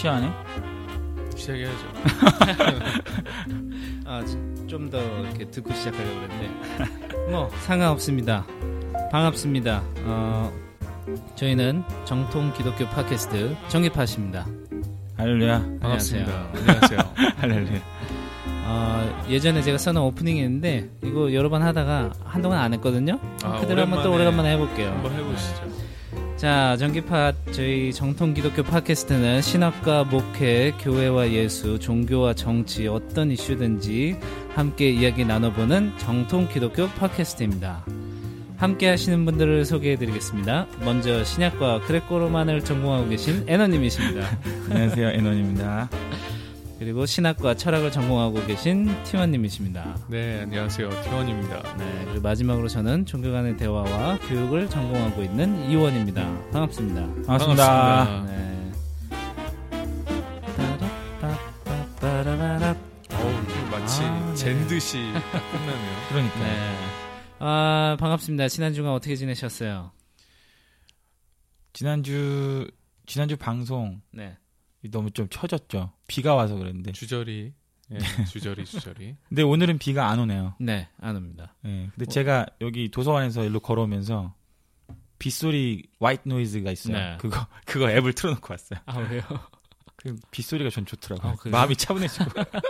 시작하네? 시작해야죠. 좀 더 이렇게 듣고 시작하려고 그랬는데 뭐 상관없습니다. 반갑습니다. 저희는 정통 기독교 팟캐스트 정기팟입니다. 할렐루야. 반갑습니다. 안녕하세요. 할렐루야. 예전에 제가 써놓은 오프닝이 있는데 이거 여러 번 하다가 한동안 안 했거든요. 그대로 한번 또 오래간만에 해볼게요. 한번 해보시죠. 자, 정기팟 저희 정통 기독교 팟캐스트는 신학과 목회, 교회와 예수, 종교와 정치 어떤 이슈든지 함께 이야기 나눠보는 정통 기독교 팟캐스트입니다. 함께 하시는 분들을 소개해드리겠습니다. 먼저 신약과 그레코로만을 전공하고 계신 애너님이십니다. 안녕하세요, 애너입니다. 그리고 신학과 철학을 전공하고 계신 티원님이십니다. 네, 안녕하세요. 티원입니다. 네, 그리고 마지막으로 저는 종교 간의 대화와 교육을 전공하고 있는 이원입니다. 반갑습니다. 반갑습니다. 네. 마치 젠듯이 끝나네요. 그러니까. 네. 반갑습니다. 지난 주간 어떻게 지내셨어요? 지난주 방송. 네. 너무 좀 처졌죠. 비가 와서 그랬는데. 주저리. 예, 주저리. 근데 오늘은 비가 안 오네요. 네, 안 옵니다. 네, 근데 제가 여기 도서관에서 일로 걸어오면서 빗소리 화이트 노이즈가 있어요. 네. 그거 앱을 틀어놓고 왔어요. 아, 왜요? 그 빗소리가 전 좋더라고요. 그래요? 마음이 차분해지고.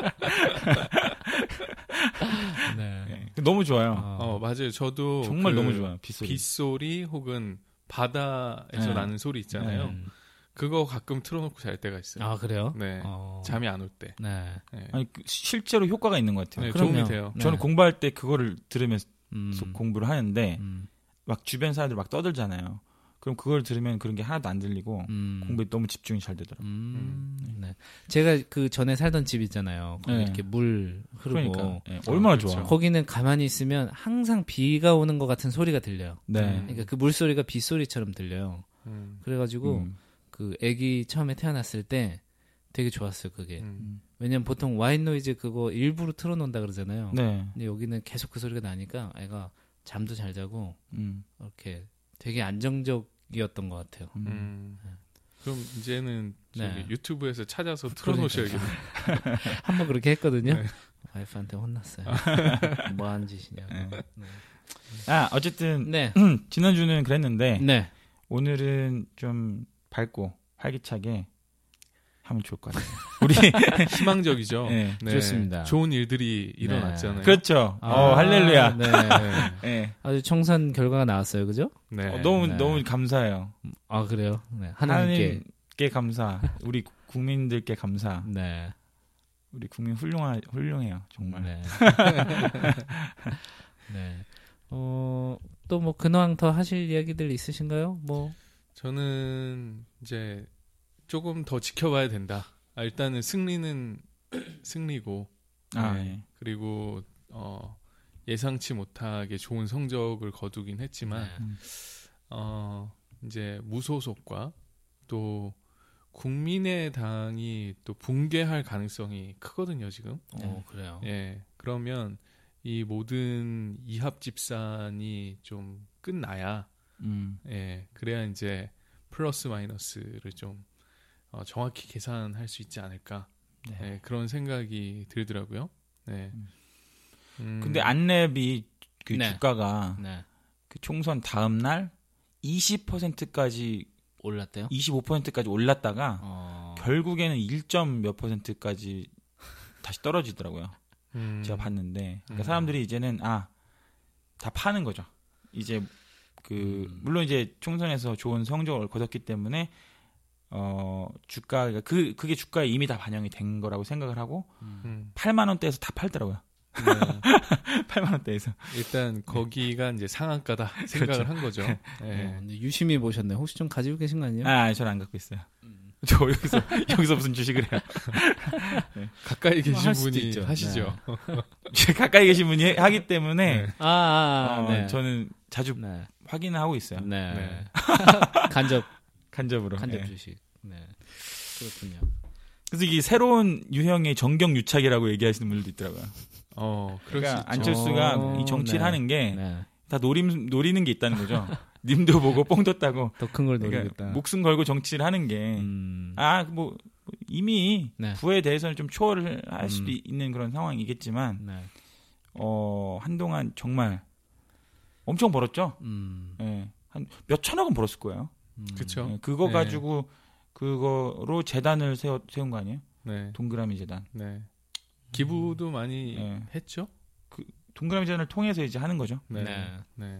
네. 네, 너무 좋아요. 맞아요. 저도 정말 너무 좋아요. 빗소리 혹은 바다에서 나는 소리 있잖아요. 그거 가끔 틀어놓고 잘 때가 있어요. 아, 그래요? 네. 잠이 안 올 때. 네. 네. 아니, 실제로 효과가 있는 것 같아요. 네, 그럼요. 도움이 돼요. 네. 저는 공부할 때 그거를 들으면서 공부를 하는데 음. 막 주변 사람들 막 떠들잖아요. 그럼 그걸 들으면 그런 게 하나도 안 들리고 공부에 너무 집중이 잘 되더라고요. 네. 제가 그 전에 살던 집 있잖아요. 거기 네. 이렇게 물 흐르고. 그러니까 네, 얼마나 그렇죠. 좋아. 거기는 가만히 있으면 항상 비가 오는 것 같은 소리가 들려요. 네. 그러니까 그 물소리가 빗소리처럼 들려요. 그래가지고 그 애기 처음에 태어났을 때 되게 좋았어요, 그게. 왜냐면 보통 와인 노이즈 그거 일부러 틀어놓는다 그러잖아요. 네. 근데 여기는 계속 그 소리가 나니까 애가 잠도 잘 자고 이렇게 되게 안정적이었던 것 같아요. 그럼 이제는 저기 네. 유튜브에서 찾아서 틀어놓으셔야겠네요. 한번 그렇게 했거든요. 네. 와이프한테 혼났어요. 뭐 하는 짓이냐고. 네. 네. 어쨌든 네. 지난주는 그랬는데 네. 오늘은 좀 밝고 활기차게 하면 좋을 것 같아요. 우리 희망적이죠. 네. 네. 좋습니다. 좋은 일들이 일어났잖아요. 그렇죠. 할렐루야. 네. 네. 아주 청산 결과가 나왔어요, 그죠? 네. 너무 감사해요. 아, 그래요? 네. 하나님께 감사. 우리 국민들께 감사. 네. 우리 국민 훌륭해요, 정말. 네. 네. 또 뭐 근황 더 하실 이야기들 있으신가요? 뭐 저는 이제 조금 더 지켜봐야 된다. 일단은 승리는 승리고, 네. 그리고 예상치 못하게 좋은 성적을 거두긴 했지만, 이제 무소속과 또 국민의당이 또 붕괴할 가능성이 크거든요, 지금. 그래요. 예, 그러면 이 모든 이합 집산이 좀 끝나야, 예, 그래야 이제 플러스 마이너스를 좀 정확히 계산할 수 있지 않을까. 네. 예, 그런 생각이 들더라고요. 네. 근데 안랩이 그 네. 주가가 네. 그 총선 다음 날 20%까지 올랐대요? 25%까지 올랐다가 결국에는 1몇 %까지 다시 떨어지더라고요. 제가 봤는데 그러니까 사람들이 이제는 다 파는 거죠. 이제 물론 이제 총선에서 좋은 성적을 거뒀기 때문에 주가 그게 주가에 이미 다 반영이 된 거라고 생각을 하고 8만 원대에서 다 팔더라고요. 네. 8만 원대에서 일단 거기가 이제 상한가다 생각을 한 거죠. 네. 근데 유심히 보셨네. 혹시 좀 가지고 계신 거 아니에요? 저는 안 갖고 있어요. 저 여기서 무슨 주식을 해요? 네. 가까이 계신 할 수도 분이 있죠. 하시죠. 가까이 계신 분이 하기 때문에 네. 저는 자주 네. 확인을 하고 있어요. 네. 네. 간접으로. 간접 네. 주식. 네. 그렇군요. 그래서 이게 새로운 유형의 정경유착이라고 얘기하시는 분들도 있더라고요. 그럴 수 있죠. 안철수가 이 정치를 네. 하는 게 네. 다 노리는 게 있다는 거죠. 님도 보고 뽕 떴다고. 더 큰 걸 그러니까 노리겠다. 목숨 걸고 정치를 하는 게 이미 네. 부에 대해서는 좀 초월을 할 수도 있는 그런 상황이겠지만 네. 한동안 정말 엄청 벌었죠. 네. 한 몇 천억은 벌었을 거예요. 그렇죠. 네. 그거 가지고 그거로 재단을 세운 거 아니에요? 네. 동그라미 재단. 네. 기부도 많이 했죠. 그 동그라미 재단을 통해서 이제 하는 거죠. 네. 네. 네.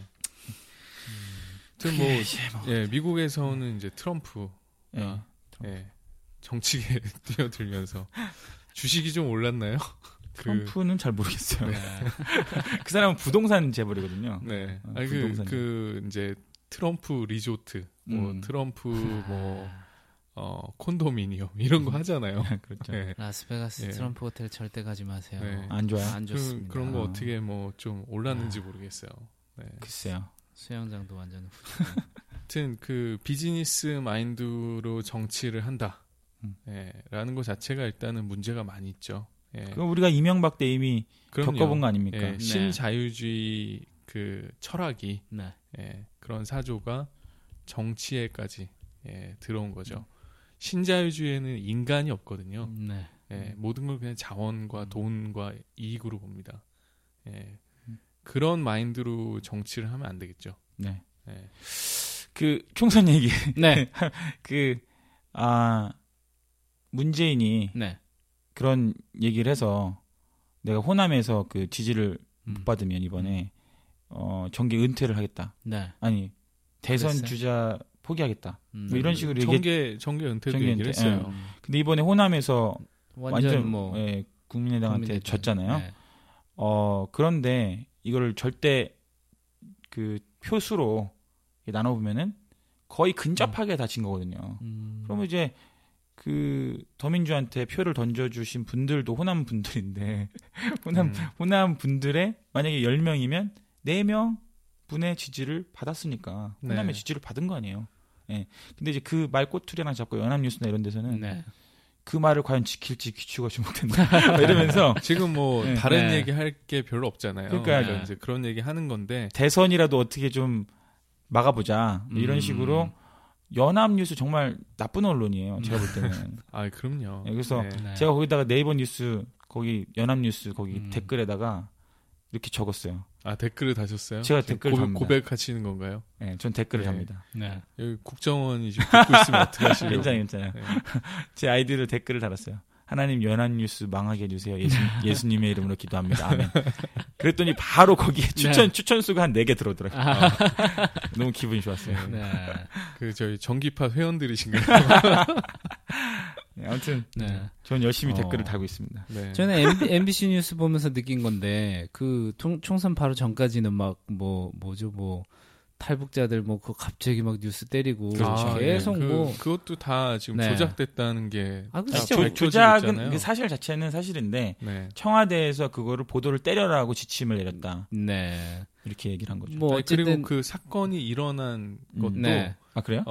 예, 미국에서는 이제 트럼프, 정치계에 뛰어들면서 주식이 좀 올랐나요? 트럼프는 잘 모르겠어요. 네. 그 사람은 부동산 재벌이거든요. 네. 아니, 이제 트럼프 리조트, 트럼프 콘도미니엄 이런 거 하잖아요. 그렇죠. 네. 라스베가스 트럼프 호텔 절대 가지 마세요. 네. 안 좋아요. 안 좋습니다. 그런 거 어떻게 좀 올랐는지 모르겠어요. 네. 글쎄요. 수영장도 완전 하여튼 그 비즈니스 마인드로 정치를 한다. 라는 것 자체가 일단은 문제가 많이 있죠. 그럼 우리가 이명박 때 이미 겪어본 거 아닙니까? 네. 신자유주의 그 철학이 네. 그런 사조가 정치에까지 들어온 거죠. 신자유주의에는 인간이 없거든요. 네. 모든 걸 그냥 자원과 돈과 이익으로 봅니다. 그런 마인드로 정치를 하면 안 되겠죠. 네. 그 총선 얘기. 네. 문재인이 네. 그런 얘기를 해서 내가 호남에서 그 지지를 못 받으면 이번에 정계 은퇴를 하겠다. 네. 아니 대선 그랬어요? 주자 포기하겠다. 뭐 이런 식으로 정계 은퇴도 얘기를 했어요. 근데 이번에 호남에서 완전 뭐 국민의당한테 졌잖아요. 네. 그런데 이거를 절대 그 표수로 나눠보면은 거의 근접하게 다 진 거거든요. 그러면 이제 그 더민주한테 표를 던져주신 분들도 호남 분들인데 호남 분들의 만약에 10명이면 4명 분의 지지를 받았으니까 호남의 지지를 받은 거 아니에요. 예. 근데 이제 그 말 꼬투리랑 잡고 연합뉴스나 이런 데서는 그 말을 과연 지킬지 귀추가 주목된다. 이러면서 지금 뭐 다른 얘기 할 게 별로 없잖아요. 그러니까 이제 그런 얘기 하는 건데 대선이라도 어떻게 좀 막아보자 이런 식으로 연합뉴스 정말 나쁜 언론이에요. 제가 볼 때는. 아, 그럼요. 그래서 제가 거기다가 네이버 뉴스 거기 연합뉴스 거기 댓글에다가 이렇게 적었어요. 아, 댓글을 다셨어요? 제가 댓글 고백하시는 건가요? 네, 전 댓글을 답니다. 네. 여기 국정원이 지금 듣고 있으면 어떡하시려고. 괜찮아요. 제 아이디로 댓글을 달았어요. 하나님 연합뉴스 망하게 해주세요. 예수님의 이름으로 기도합니다. 아멘. 그랬더니 바로 거기에 추천수가 한 4개 들어오더라고요. 너무 기분이 좋았어요. 네. 그 저희 정기파 회원들이신가요? 네, 아무튼 전 열심히 댓글을 달고 있습니다. 네. 저는 MBC 뉴스 보면서 느낀 건데 그 총선 바로 전까지는 막 뭐죠 탈북자들 그 갑자기 막 뉴스 때리고 계속 그것도 다 지금 조작됐다는 게 그렇죠. 조작은 그 사실 자체는 사실인데 청와대에서 그거를 보도를 때려라고 지침을 내렸다. 네. 이렇게 얘기를 한 거죠. 뭐 어쨌든 그리고 그 사건이 일어난 것도 아 그래요?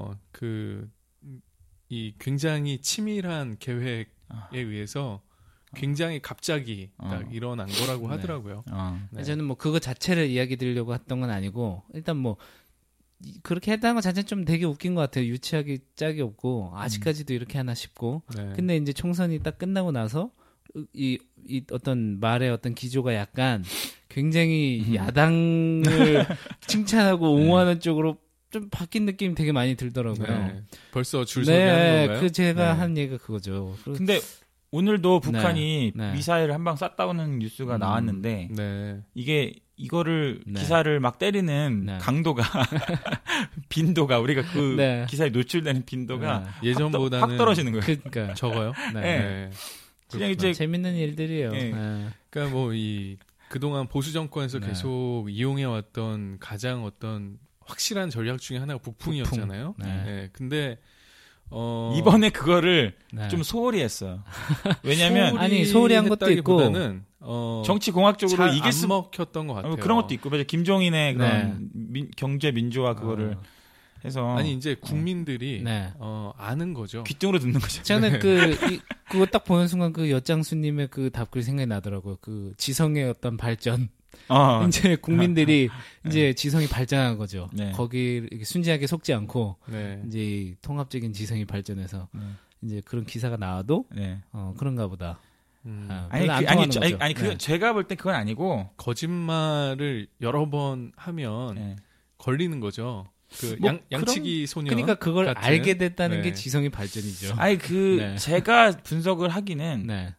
이 굉장히 치밀한 계획에 의해서 굉장히 갑자기 딱 일어난 거라고 하더라고요. 저는 그거 자체를 이야기 드리려고 했던 건 아니고 일단 그렇게 했다는 것 자체는 좀 되게 웃긴 것 같아요. 유치하기 짝이 없고 아직까지도 이렇게 하나 싶고. 근데 이제 총선이 딱 끝나고 나서 이 어떤 말의 어떤 기조가 약간 굉장히 야당을 칭찬하고 옹호하는 쪽으로 좀 바뀐 느낌이 되게 많이 들더라고요. 벌써 줄 서기 하는 건가요? 제가 한 얘기가 그거죠. 근데 오늘도 북한이 미사일을 한 방 쐈다는 뉴스가 나왔는데 이거를 기사를 막 때리는 강도가 빈도가 우리가 그 기사에 노출되는 빈도가 예전보다는 확 떨어지는 거예요. 그러니까 적어요. 그냥 이제 재밌는 일들이에요. 그러니까 그동안 보수 정권에서 계속 이용해 왔던 가장 어떤 확실한 전략 중에 하나가 북풍이었잖아요. 근데 이번에 그거를 좀 소홀히 했어요. 왜냐면 소홀히 한 것도 있고 정치 공학적으로 이길 수 먹혔던 것 같아요. 그런 것도 있고 김종인의 그런 경제 민주화 그거를 해서 이제 국민들이 아는 거죠. 귀등으로 듣는 거죠. 저는 그거 딱 보는 순간 그 엿장수님의 그 답글 생각이 나더라고요. 그 지성의 어떤 발전. 이제 국민들이 이제 지성이 발전한 거죠. 거기 순진하게 속지 않고 이제 통합적인 지성이 발전해서 이제 그런 기사가 나와도 네. 그런가 보다. 제가 볼 때 그건 아니고 거짓말을 여러 번 하면 네. 걸리는 거죠. 양치기 소년. 그러니까 그걸 같은, 알게 됐다는 네. 게 지성의 발전이죠. 네. 제가 분석을 하기는 네.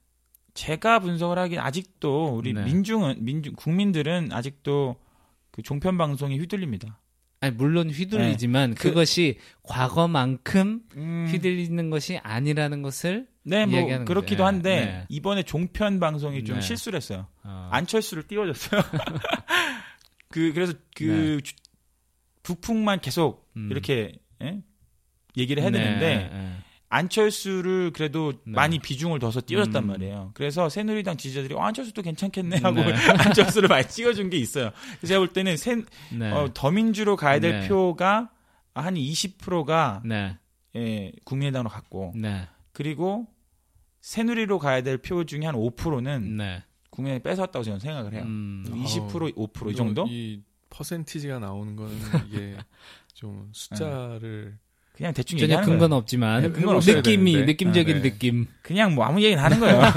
아직도 우리 네. 국민들은 아직도 그 종편 방송에 휘둘립니다. 아니 물론 휘둘리지만 네. 그것이 과거만큼 휘둘리는 것이 아니라는 것을 네, 뭐 이야기하는 그렇기도 거죠. 한데 네. 이번에 종편 방송이 좀 네. 실수를 했어요. 안철수를 띄워줬어요. 그래서 네. 북풍만 계속 이렇게 얘기를 해야 되는데 안철수를 그래도 많이 비중을 둬서 띄워줬단 말이에요. 그래서 새누리당 지지자들이 안철수도 괜찮겠네 하고 안철수를 많이 찍어준 게 있어요. 그래서 제가 볼 때는 더민주로 가야 될 표가 한 20%가 국민의당으로 갔고 그리고 새누리로 가야 될 표 중에 한 5%는 국민의당이 뺏어왔다고 저는 생각을 해요. 20% 5% 이 정도? 이 퍼센티지가 나오는 거는 이게 좀 숫자를 그냥 대충 전혀 얘기하는 근거는 거예요. 없지만 느낌이 느낌적인 느낌. 그냥 뭐 아무 얘기나 하는 거예요.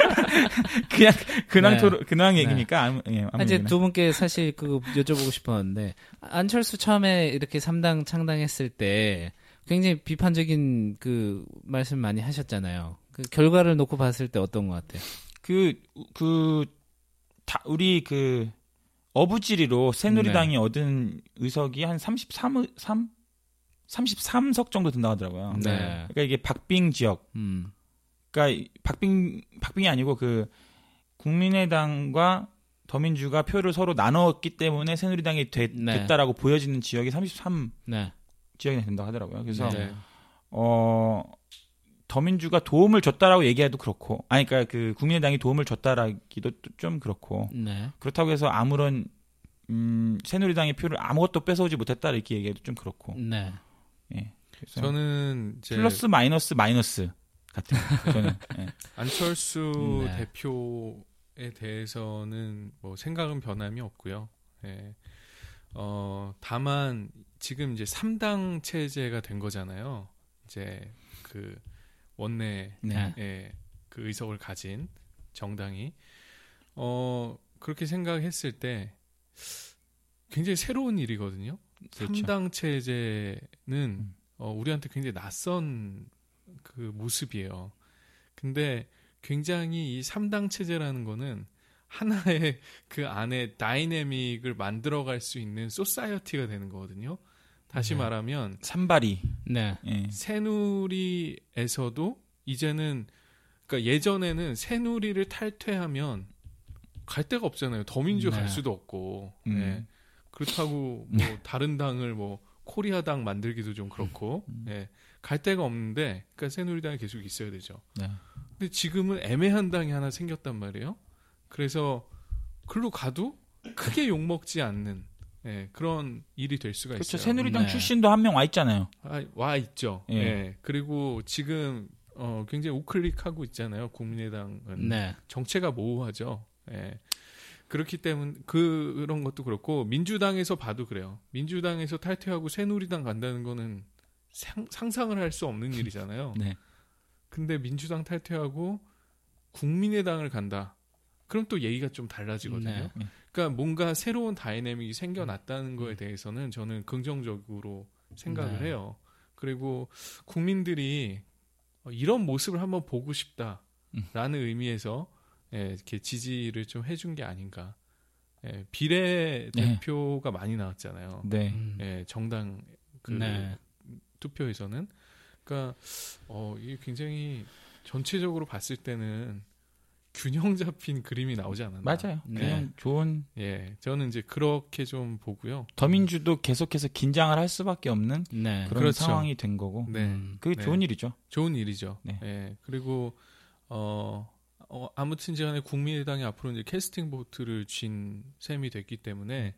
그냥 근황 얘기니까 아무 이제 얘기나. 두 분께 사실 그거 여쭤보고 싶었는데 안철수 처음에 이렇게 3당 창당했을 때 굉장히 비판적인 그 말씀 많이 하셨잖아요. 그 결과를 놓고 봤을 때 어떤 것 같아요? 우리 어부지리로 새누리당이 얻은 의석이 한 33석 정도 된다고 하더라고요. 그러니까 이게 박빙 지역. 그러니까 박빙이 아니고 국민의당과 더민주가 표를 서로 나눴기 때문에 새누리당이 됐다라고 보여지는 지역이 33 지역이 된다고 하더라고요. 그래서 더민주가 도움을 줬다라고 얘기해도 그렇고, 그러니까 국민의당이 도움을 줬다라기도 좀 그렇고, 그렇다고 해서 아무런 새누리당의 표를 아무것도 뺏어오지 못했다 이렇게 얘기해도 좀 그렇고. 예. 그래서 저는 이제 플러스 마이너스 같은. 저는 안철수 대표에 대해서는 뭐 생각은 변함이 없고요. 다만 지금 이제 3당 체제가 된 거잖아요. 이제 원내 그 의석을 가진 정당이 그렇게 생각했을 때 굉장히 새로운 일이거든요. 그렇죠. 3당 체제는 우리한테 굉장히 낯선 그 모습이에요. 근데 굉장히 이 3당 체제라는 거는 하나의 그 안에 다이내믹을 만들어갈 수 있는 소사이어티가 되는 거거든요. 다시 말하면 산발이 새누리에서도 이제는 그러니까 예전에는 새누리를 탈퇴하면 갈 데가 없잖아요. 더민주 갈 수도 없고 그렇다고 뭐 다른 당을 뭐 코리아당 만들기도 좀 그렇고 갈 데가 없는데 그러니까 새누리당이 계속 있어야 되죠. 근데 지금은 애매한 당이 하나 생겼단 말이에요. 그래서 글로 가도 크게 욕먹지 않는 그런 일이 될 수가 그렇죠. 있어요. 새누리당 출신도 한 명 와 있잖아요. 와 있죠. 그리고 지금 굉장히 우클릭하고 있잖아요. 국민의당은 정체가 모호하죠. 그렇기 때문에 그런 것도 그렇고 민주당에서 봐도 그래요. 민주당에서 탈퇴하고 새누리당 간다는 거는 상상을 할 수 없는 일이잖아요. 근데 민주당 탈퇴하고 국민의당을 간다. 그럼 또 얘기가 좀 달라지거든요. 그러니까 뭔가 새로운 다이내믹이 생겨났다는 거에 대해서는 저는 긍정적으로 생각을 해요. 그리고 국민들이 이런 모습을 한번 보고 싶다라는 의미에서 이렇게 지지를 좀 해준 게 아닌가. 비례대표가 많이 나왔잖아요. 정당 투표에서는. 그러니까 이게 굉장히 전체적으로 봤을 때는 균형 잡힌 그림이 나오지 않았나. 맞아요. 그냥 좋은. 저는 이제 그렇게 좀 보고요. 더민주도 계속해서 긴장을 할 수밖에 없는 그런 그렇죠. 상황이 된 거고. 그게 좋은 일이죠. 좋은 일이죠. 그리고 아무튼 간에 국민의당이 앞으로 이제 캐스팅 보트를 쥔 셈이 됐기 때문에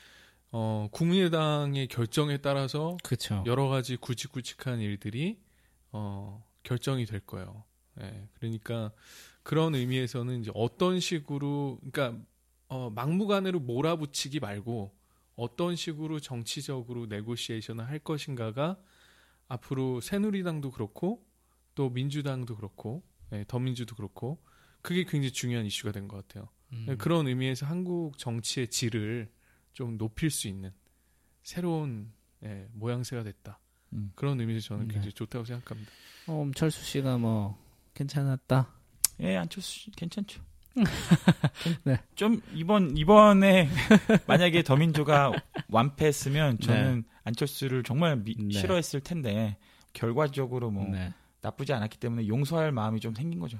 국민의당의 결정에 따라서 여러 가지 굵직굵직한 일들이 결정이 될 거예요. 그러니까 그런 의미에서는 이제 어떤 식으로 그러니까 막무가내로 몰아붙이기 말고 어떤 식으로 정치적으로 네고시에이션을 할 것인가가 앞으로 새누리당도 그렇고 또 민주당도 그렇고 더민주도 그렇고 그게 굉장히 중요한 이슈가 된 것 같아요. 그런 의미에서 한국 정치의 질을 좀 높일 수 있는 새로운 모양새가 됐다. 그런 의미에서 저는 굉장히 좋다고 생각합니다. 철수 씨가 뭐 괜찮았다. 예, 안철수 씨 괜찮죠. 네. 좀 이번에 만약에 더민주가 완패했으면 저는 안철수를 정말 싫어했을 텐데 결과적으로 뭐 나쁘지 않았기 때문에 용서할 마음이 좀 생긴 거죠.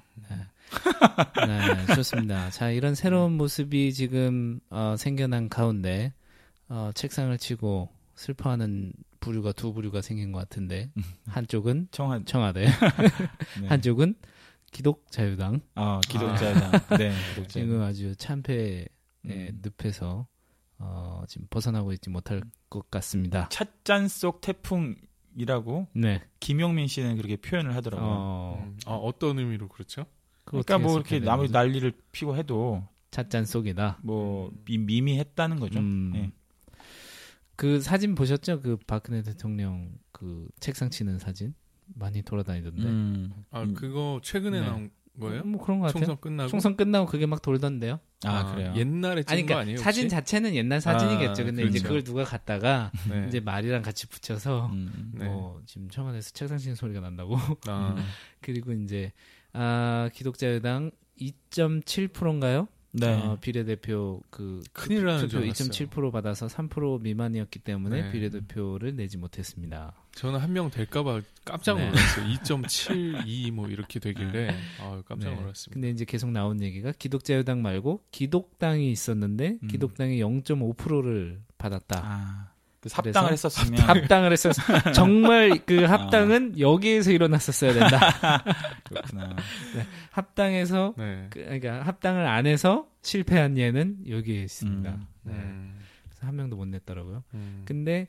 네, 좋습니다. 자, 이런 새로운 모습이 지금 생겨난 가운데 책상을 치고 슬퍼하는 부류가 두 부류가 생긴 것 같은데 한쪽은 청와대, 네. 한쪽은 기독자유당. 기독자유당. 네, 기독자유당. 지금 아주 참패의 늪에서 지금 벗어나고 있지 못할 것 같습니다. 찻잔 속 태풍이라고 김용민 씨는 그렇게 표현을 하더라고요. 어떤 의미로 그렇죠? 그러니까 뭐 이렇게 아무리 난리를 피고 해도 찻잔 속이다. 뭐 미미했다는 거죠. 네. 그 사진 보셨죠? 그 박근혜 대통령 그 책상 치는 사진 많이 돌아다니던데. 그거 최근에 나온 거예요? 뭐 그런 거 같아요. 총선 끝나고 그게 막 돌던데요. 그래요? 옛날에 찍은 거 아니에요? 사진 자체는 옛날 사진이겠죠. 근데 그렇죠. 이제 그걸 누가 갖다가 이제 말이랑 같이 붙여서 뭐 지금 청와대에서 책상 치는 소리가 난다고. 그리고 이제 기독자유당 2.7%인가요? 네. 비례대표 큰일 나는 줄 알았어요. 2.7% 받아서 3% 미만이었기 때문에 비례대표를 내지 못했습니다. 저는 한 명 될까봐 깜짝 놀랐어요. 2.72 뭐 이렇게 되길래 깜짝 놀랐습니다. 근데 이제 계속 나온 얘기가 기독자유당 말고 기독당이 있었는데 기독당이 0.5%를 받았다. 합당을 했었으면 합당을 했었어. 정말 그 합당은 여기에서 일어났었어야 된다. 그렇구나. 합당에서 그러니까 합당을 안 해서 실패한 예는 여기에 있습니다. 그래서 한 명도 못 냈더라고요. 근데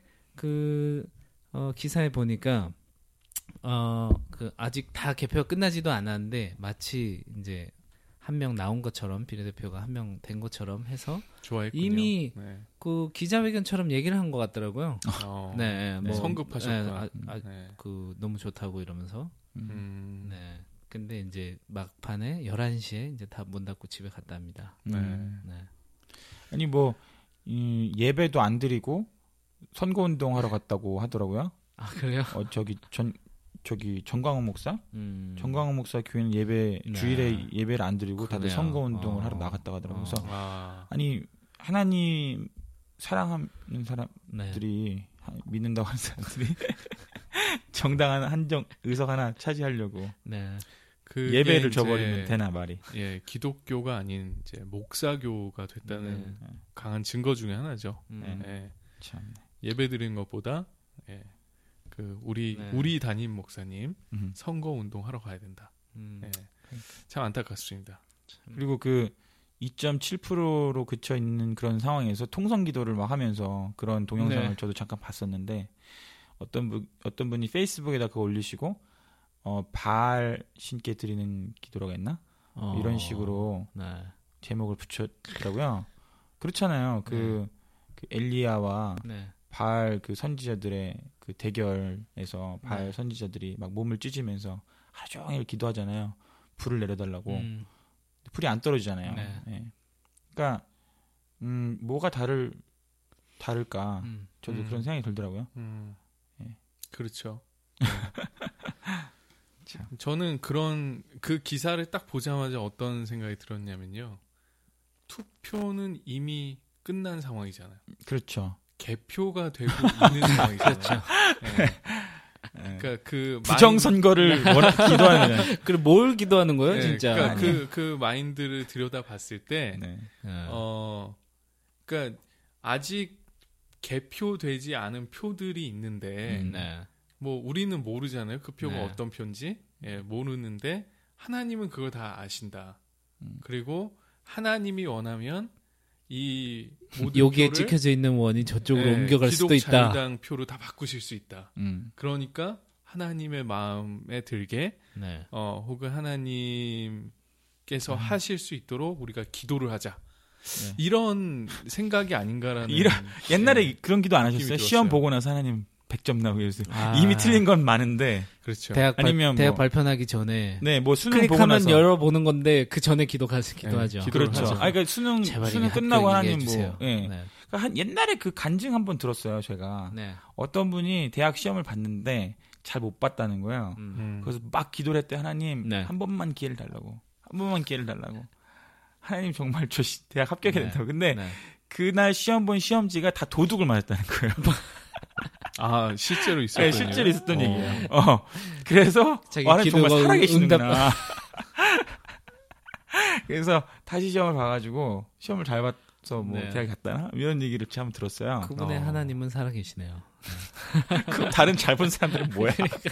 기사에 보니까 아직 다 개표가 끝나지도 않았는데 마치 이제 한 명 나온 것처럼 비례대표가 한 명 된 것처럼 해서 좋아했군요. 이미 그 기자회견처럼 얘기를 한 것 같더라고요. 뭐 성급하셨다. 너무 좋다고 이러면서. 네. 근데 이제 막판에 11시에 이제 다 문 닫고 집에 갔다 합니다. 아니 뭐 예배도 안 드리고 선거운동 하러 갔다고 하더라고요. 그래요? 정광훈 목사? 정광훈 목사 교회는 주일에 예배를 안 드리고 다들 선거운동을 하러 나갔다 하더라고요. 그래서 아니 하나님 사랑하는 사람들이 믿는다고 하는 사람들이 정당한 한정 의석 하나 차지하려고 예배를 줘버리면 되나 말이. 기독교가 아닌 이제 목사교가 됐다는 강한 증거 중에 하나죠. 참. 예배 드리는 것보다 우리 담임 목사님 선거 운동하러 가야 된다. 참 안타깝습니다. 그리고 그 2.7%로 그쳐 있는 그런 상황에서 통성 기도를 막 하면서 그런 동영상을 저도 잠깐 봤었는데 어떤 분이 페이스북에다 그거 올리시고 바알 신께 드리는 기도라고 했나? 이런 식으로 제목을 붙였더라고요. 그렇잖아요. 그 엘리야와 바알 그 선지자들의 그 대결에서 바알 선지자들이 막 몸을 찢으면서 하루 종일 기도하잖아요. 불을 내려달라고. 불이 안 떨어지잖아요. 그러니까 뭐가 다를까? 저도 그런 생각이 들더라고요. 그렇죠. 저는 그 기사를 딱 보자마자 어떤 생각이 들었냐면요. 투표는 이미 끝난 상황이잖아요. 그렇죠. 개표가 되고 있는 상황이잖아요. 그렇죠. 그러니까 그 부정선거를 기도하는. 그럼 뭘 기도하는 거예요, 진짜? 그러니까 그 마인드를 들여다 봤을 때, 그러니까 아직 개표되지 않은 표들이 있는데, 뭐 우리는 모르잖아요. 그 표가 어떤 표인지 모르는데 하나님은 그걸 다 아신다. 그리고 하나님이 원하면 이 모든 여기에 찍혀져 있는 원이 저쪽으로 옮겨갈 수도 있다. 기독자유당 표로 다 바꾸실 수 있다. 그러니까 하나님의 마음에 들게 혹은 하나님께서 하실 수 있도록 우리가 기도를 하자. 이런 생각이 아닌가라는. 옛날에 그런 기도 안 하셨어요? 시험 보고 나서 하나님 100점 나오고 그래서 이미 틀린 건 많은데 그렇죠. 대학 발표하기 전에 네, 뭐 수능 보고 클릭하면 나서 열어보는 건데 그 전에 기도하죠. 네, 그렇죠. 그러니까 수능 끝나고 하나님 뭐 예. 네. 그러니까 옛날에 그 간증 한번 들었어요, 제가. 네. 어떤 분이 대학 시험을 봤는데 잘 못 봤다는 거예요. 그래서 막 기도를 했대. 하나님 네. 한 번만 기회를 달라고. 한 번만 기회를 달라고. 하나님 정말 저 대학 합격해야 된다고. 근데 그날 시험 본 시험지가 다 도둑을 맞았다는 거예요. 아, 실제로 있었던 네, 실제로 있었던 얘기예요. 그래서 하나님 정말 살아계시는구나. 그래서 다시 시험을 봐가지고 시험을 잘 봐서 뭐 대학 갔다 이런 얘기를 한번 들었어요. 그분의 하나님은 살아계시네요. 그럼 다른 잘 본 사람들은 뭐야?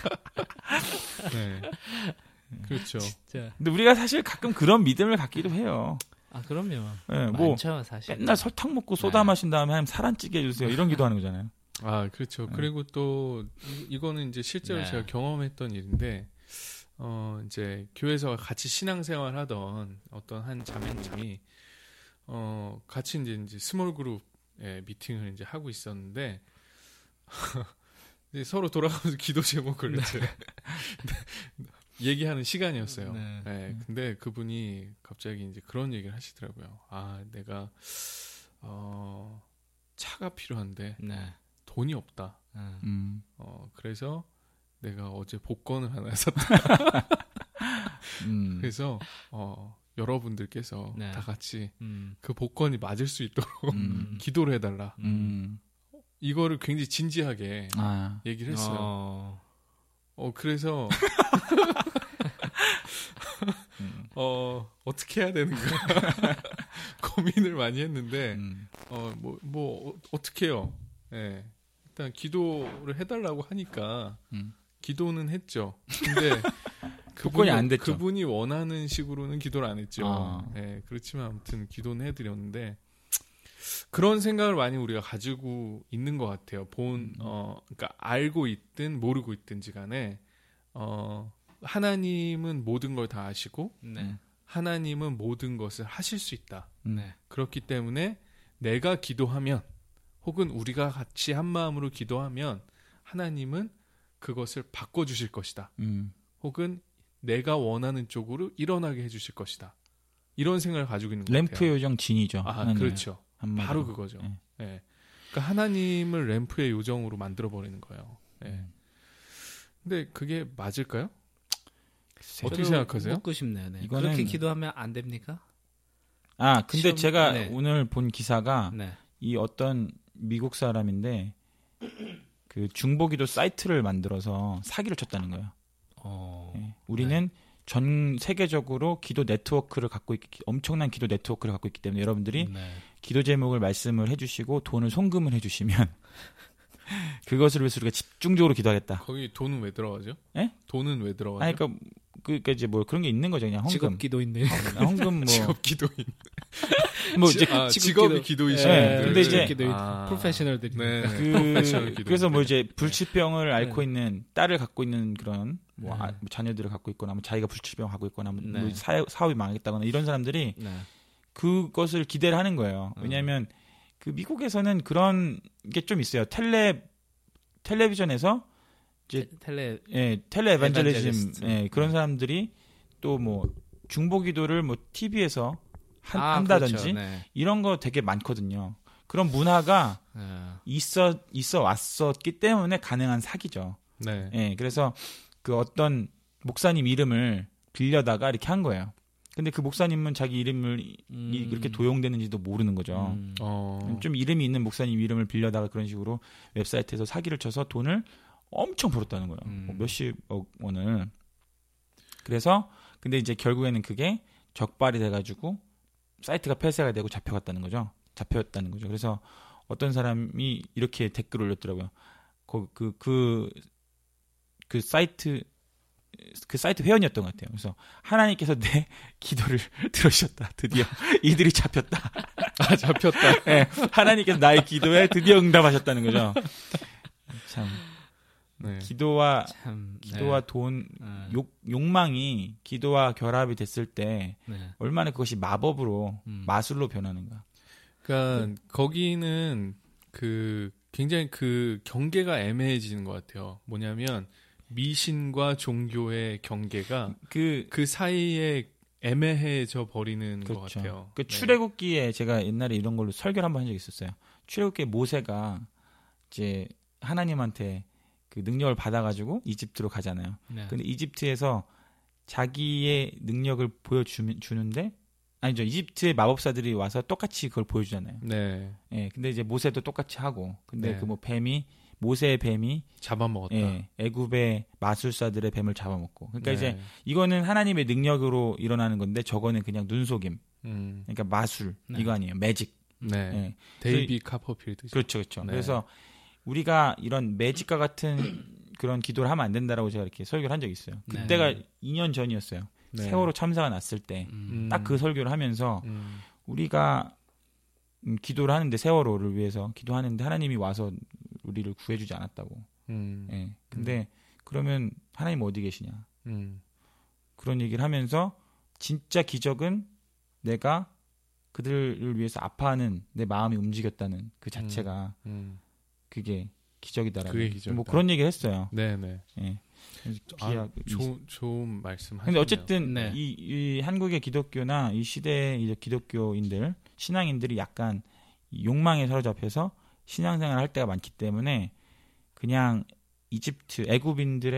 네. 그렇죠. 진짜. 근데 우리가 사실 가끔 그런 믿음을 갖기도 해요. 아, 그럼요. 네, 뭐 많죠, 사실. 맨날 설탕 먹고 소다 마신 다음에 하나님 살 안 찌게 해주세요. 이런 기도하는 거잖아요. 아, 그렇죠. 그리고 또 이거는 이제 실제로 제가 경험했던 일인데, 이제 교회에서 같이 신앙생활 하던 어떤 한 자매님이 같이 이제 스몰 그룹 미팅을 이제 하고 있었는데 서로 돌아가면서 기도 제목을 이제 얘기하는 시간이었어요. 네. 근데 그분이 갑자기 이제 그런 얘기를 하시더라고요. 아, 내가 차가 필요한데 돈이 없다. 그래서 내가 어제 복권을 하나 샀다. 그래서 여러분들께서 다 같이 그 복권이 맞을 수 있도록 기도를 해달라. 이거를 굉장히 진지하게 얘기를 했어요. 그래서 어떻게 해야 되는가 고민을 많이 했는데 어떻게 해요? 네. 일단 기도를 해달라고 하니까 기도는 했죠. 근데 복권이 안 됐죠. 그분이 원하는 식으로는 기도를 안 했죠. 네, 그렇지만 아무튼 기도는 해드렸는데 그런 생각을 많이 우리가 가지고 있는 것 같아요. 그러니까 알고 있든 모르고 있든지 간에 하나님은 모든 걸 다 아시고 하나님은 모든 것을 하실 수 있다. 그렇기 때문에 내가 기도하면 혹은 우리가 같이 한 마음으로 기도하면 하나님은 그것을 바꿔주실 것이다. 혹은 내가 원하는 쪽으로 일어나게 해주실 것이다. 이런 생각을 가지고 있는 것 같아요. 램프의 요정 진이죠. 그렇죠. 한마디로. 바로 그거죠. 네. 그러니까 하나님을 램프의 요정으로 만들어버리는 거예요. 네. 근데 그게 맞을까요? 어떻게 생각하세요? 묻고 싶네요. 네. 이거는... 그렇게 기도하면 안 됩니까? 근데 제가 오늘 본 기사가 이 어떤 미국 사람인데 그 중보기도 사이트를 만들어서 사기를 쳤다는 거예요. 우리는 전 세계적으로 기도 네트워크를 엄청난 기도 네트워크를 갖고 있기 때문에 여러분들이 기도 제목을 말씀을 해주시고 돈을 송금을 해주시면 그것을 위해서 우리가 집중적으로 기도하겠다. 거기 돈은 왜 들어가죠? 예? 돈은 왜 들어가죠? 그러니까 이제 뭐 그런 게 있는 거죠. 그냥 헌금. 직업 기도인데. 헌금 뭐. 직업 기도인. 뭐 이제 직업이 기도이신 분들. 근데 이제 프로페셔널들이. 그래서 뭐 이제 불치병을 앓고 있는 딸을 갖고 있는 그런 뭐 자녀들을 갖고 있거나 뭐 자기가 불치병을 갖고 있거나 뭐 사업이 망하겠다거나 이런 사람들이 그것을 기대를 하는 거예요. 왜냐하면 그 미국에서는 그런 게 좀 있어요. 텔레비전에서 이제 텔레 에반젤리즘 그런 사람들이 또 뭐 중보기도를 뭐 TV에서 한다든지 그렇죠. 이런 거 되게 많거든요. 그런 문화가 있어 왔었기 때문에 가능한 사기죠. 그래서 그 어떤 목사님 이름을 빌려다가 이렇게 한 거예요. 근데 그 목사님은 자기 이름을 이렇게 도용되는지도 모르는 거죠. 좀 이름이 있는 목사님 이름을 빌려다가 그런 식으로 웹사이트에서 사기를 쳐서 돈을 엄청 벌었다는 거예요. 뭐 몇십억 원을. 그래서 근데 이제 결국에는 그게 적발이 돼가지고 사이트가 폐쇄가 되고 잡혔다는 거죠. 그래서 어떤 사람이 이렇게 댓글을 올렸더라고요. 그 사이트 회원이었던 것 같아요. 그래서 하나님께서 내 기도를 들으셨다. 드디어 이들이 잡혔다. 잡혔다. 네, 하나님께서 나의 기도에 드디어 응답하셨다는 거죠. 참. 기도와 돈, 욕망이 기도와 결합이 됐을 때 얼마나 그것이 마법으로 마술로 변하는가. 그러니까 거기는 그 굉장히 그 경계가 애매해지는 것 같아요. 뭐냐면 미신과 종교의 경계가 그 사이에 애매해져 버리는 그렇죠. 것 같아요. 그 출애굽기에 제가 옛날에 이런 걸로 설교를 한번 한 적이 있었어요. 출애굽기에 모세가 이제 하나님한테 그 능력을 받아가지고 이집트로 가잖아요. 네. 근데 이집트에서 자기의 능력을 보여주는데 아니죠. 이집트의 마법사들이 와서 똑같이 그걸 보여주잖아요. 네. 예, 근데 이제 모세도 똑같이 하고, 근데 네. 그 뭐 모세의 뱀이 잡아먹었다. 예, 애굽의 마술사들의 뱀을 잡아먹고. 그러니까 네. 이제 이거는 하나님의 능력으로 일어나는 건데 저거는 그냥 눈속임. 그러니까 마술 네. 이거 아니에요. 매직. 네. 예. 데이비 카퍼필드. 그렇죠, 그렇죠. 네. 그래서 우리가 이런 매직과 같은 그런 기도를 하면 안 된다라고 제가 이렇게 설교를 한 적이 있어요. 네. 그때가 2년 전이었어요. 네. 세월호 참사가 났을 때 딱 그 설교를 하면서 우리가 기도를 하는데 세월호를 위해서 기도하는데 하나님이 와서 우리를 구해주지 않았다고. 예. 근데 그러면 하나님 어디 계시냐? 그런 얘기를 하면서 진짜 기적은 내가 그들을 위해서 아파하는 내 마음이 움직였다는 그 자체가 그게 기적이다라고. 그게 기적이다. 뭐 그런 얘기를 했어요. 네네. 예. 좋은 말씀 하시네요. 근데 어쨌든 네. 이 한국의 기독교나 이 시대의 이제 기독교인들, 신앙인들이 약간 욕망에 사로잡혀서 신앙생활을 할 때가 많기 때문에 그냥 이집트, 애굽인들의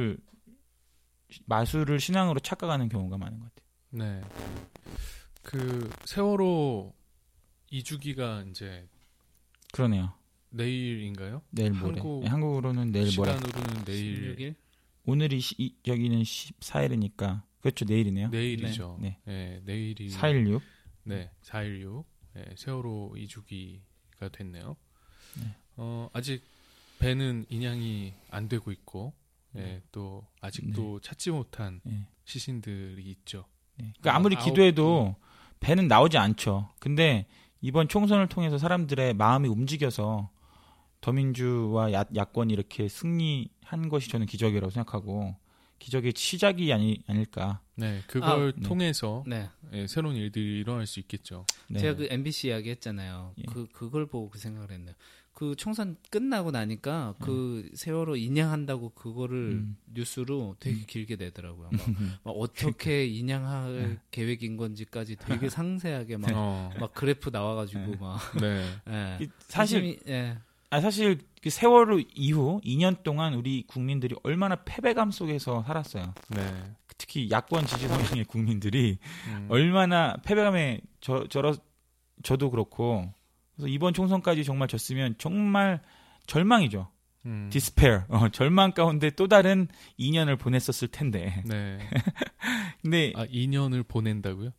마술을 신앙으로 착각하는 경우가 많은 것 같아요. 네. 그 세월호 2주기가 이제 그러네요. 내일인가요? 내일 모레. 한국으로는 내일 모레. 시간으로는 내일 16일? 오늘이 여기는 14일이니까 그렇죠. 내일이네요. 내일이죠. 네. 네, 내일이 4.16. 네, 4.16. 네, 세월호 2주기가 됐네요. 네. 아직 배는 인양이 안 되고 있고, 네, 또 아직도 찾지 못한 네. 시신들이 있죠. 네. 그러니까 아무리 기도해도 배는 나오지 않죠. 근데 이번 총선을 통해서 사람들의 마음이 움직여서 더민주와 야권이 이렇게 승리한 것이 저는 기적이라고 생각하고 기적의 시작이 아닐까. 네, 그걸 네. 통해서 네. 네, 새로운 일들이 일어날 수 있겠죠. 네. 제가 그 MBC 이야기 했잖아요. 예. 그걸 보고 그 생각을 했네요. 그 총선 끝나고 나니까 그 세월호 인양한다고 그거를 뉴스로 되게 길게 내더라고요. 막 어떻게 인양할 계획인 건지까지 되게 상세하게 막 그래프 나와가지고 막. 네. 예. 사실 예. 사실 그 세월호 이후 2년 동안 우리 국민들이 얼마나 패배감 속에서 살았어요. 네. 특히 야권 지지 성향의 국민들이 얼마나 패배감에 저도 그렇고 그래서 이번 총선까지 정말 졌으면 정말 절망이죠. 디스페어, 절망 가운데 또 다른 2년을 보냈었을 텐데. 네. 근데 2년을 보낸다고요?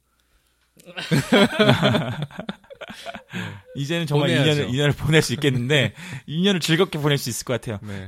네. 이제는 정말 보내야죠. 2년을 보낼 수 있겠는데 2년을 즐겁게 보낼 수 있을 것 같아요. 네.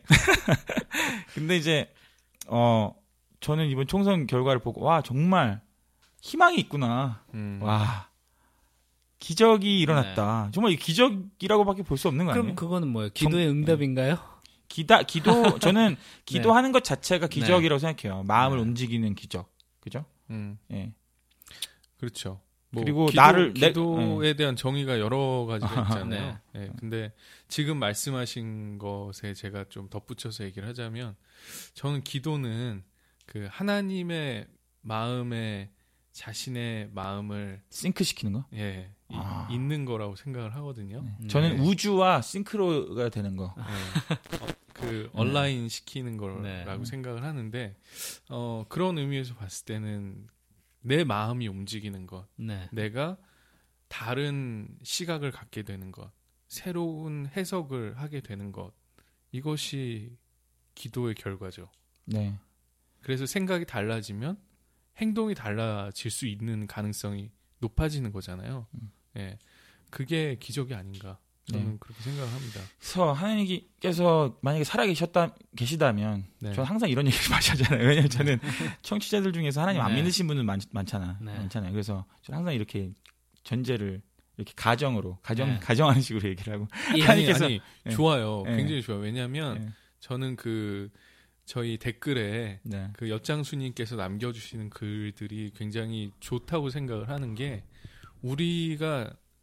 근데 이제 저는 이번 총선 결과를 보고 와 정말 희망이 있구나. 와 기적이 일어났다. 네. 정말 이 기적이라고밖에 볼 수 없는 거 아니에요? 그럼 그거는 뭐예요? 기도의 응답인가요? 저는 기도하는 것 자체가 기적이라고 네. 생각해요. 마음을 네. 움직이는 기적, 그죠? 예. 그렇죠. 그리고 기도에 대한 정의가 여러 가지가 있잖아요. 네. 네, 근데 지금 말씀하신 것에 제가 좀 덧붙여서 얘기를 하자면 저는 기도는 그 하나님의 마음에 자신의 마음을 싱크시키는 거? 예, 있는 거라고 생각을 하거든요. 네. 저는 우주와 싱크로가 되는 거. 네. 그 온라인 시키는 거라고 네. 생각을 하는데 그런 의미에서 봤을 때는 내 마음이 움직이는 것, 네. 내가 다른 시각을 갖게 되는 것, 새로운 해석을 하게 되는 것, 이것이 기도의 결과죠. 네. 그래서 생각이 달라지면 행동이 달라질 수 있는 가능성이 높아지는 거잖아요. 예, 그게 기적이 아닌가 저는 그렇게 생각을 합니다. 그래서 하나님께서 만약에 계시다면 네. 저는 항상 이런 얘기를 많이 하잖아요. 왜냐하면 저는 청취자들 중에서 하나님 안 네. 믿으신 분은 많잖아요. 그래서 저는 항상 이렇게 전제를 이렇게 가정하는 식으로 얘기를 하고 하나님께서 아니 좋아요. 네. 굉장히 좋아요. 왜냐하면 저는 저희 댓글에 그 엿장수님께서 남겨주시는 글들이 굉장히 좋다고 생각을 하는 게 우리가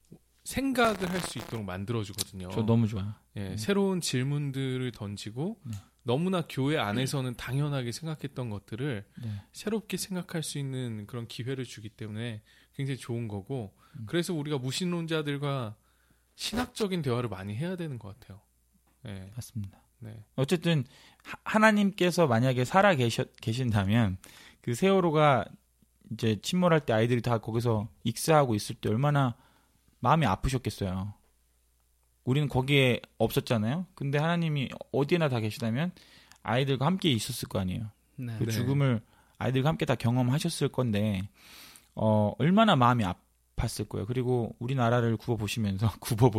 생각을 할 수 있도록 만들어주거든요. 저 너무 좋아요. 예, 새로운 질문들을 던지고 너무나 교회 안에서는 당연하게 생각했던 것들을 새롭게 생각할 수 있는 그런 기회를 주기 때문에 굉장히 좋은 거고 그래서 우리가 무신론자들과 신학적인 대화를 많이 해야 되는 것 같아요. 네. 맞습니다. 네. 어쨌든 하나님께서 만약에 살아 계신다면 그 세월호가 이제 침몰할 때 아이들이 다 거기서 익사하고 있을 때 얼마나 마음이 아프셨겠어요. 우리는 거기에 없었잖아요. 근데 하나님이 어디에나 다 계시다면 아이들과 함께 있었을 거 아니에요. 네. 그 죽음을 아이들과 함께 다 경험하셨을 건데 얼마나 마음이 아팠을 거예요. 그리고 우리나라를 굽어보시면서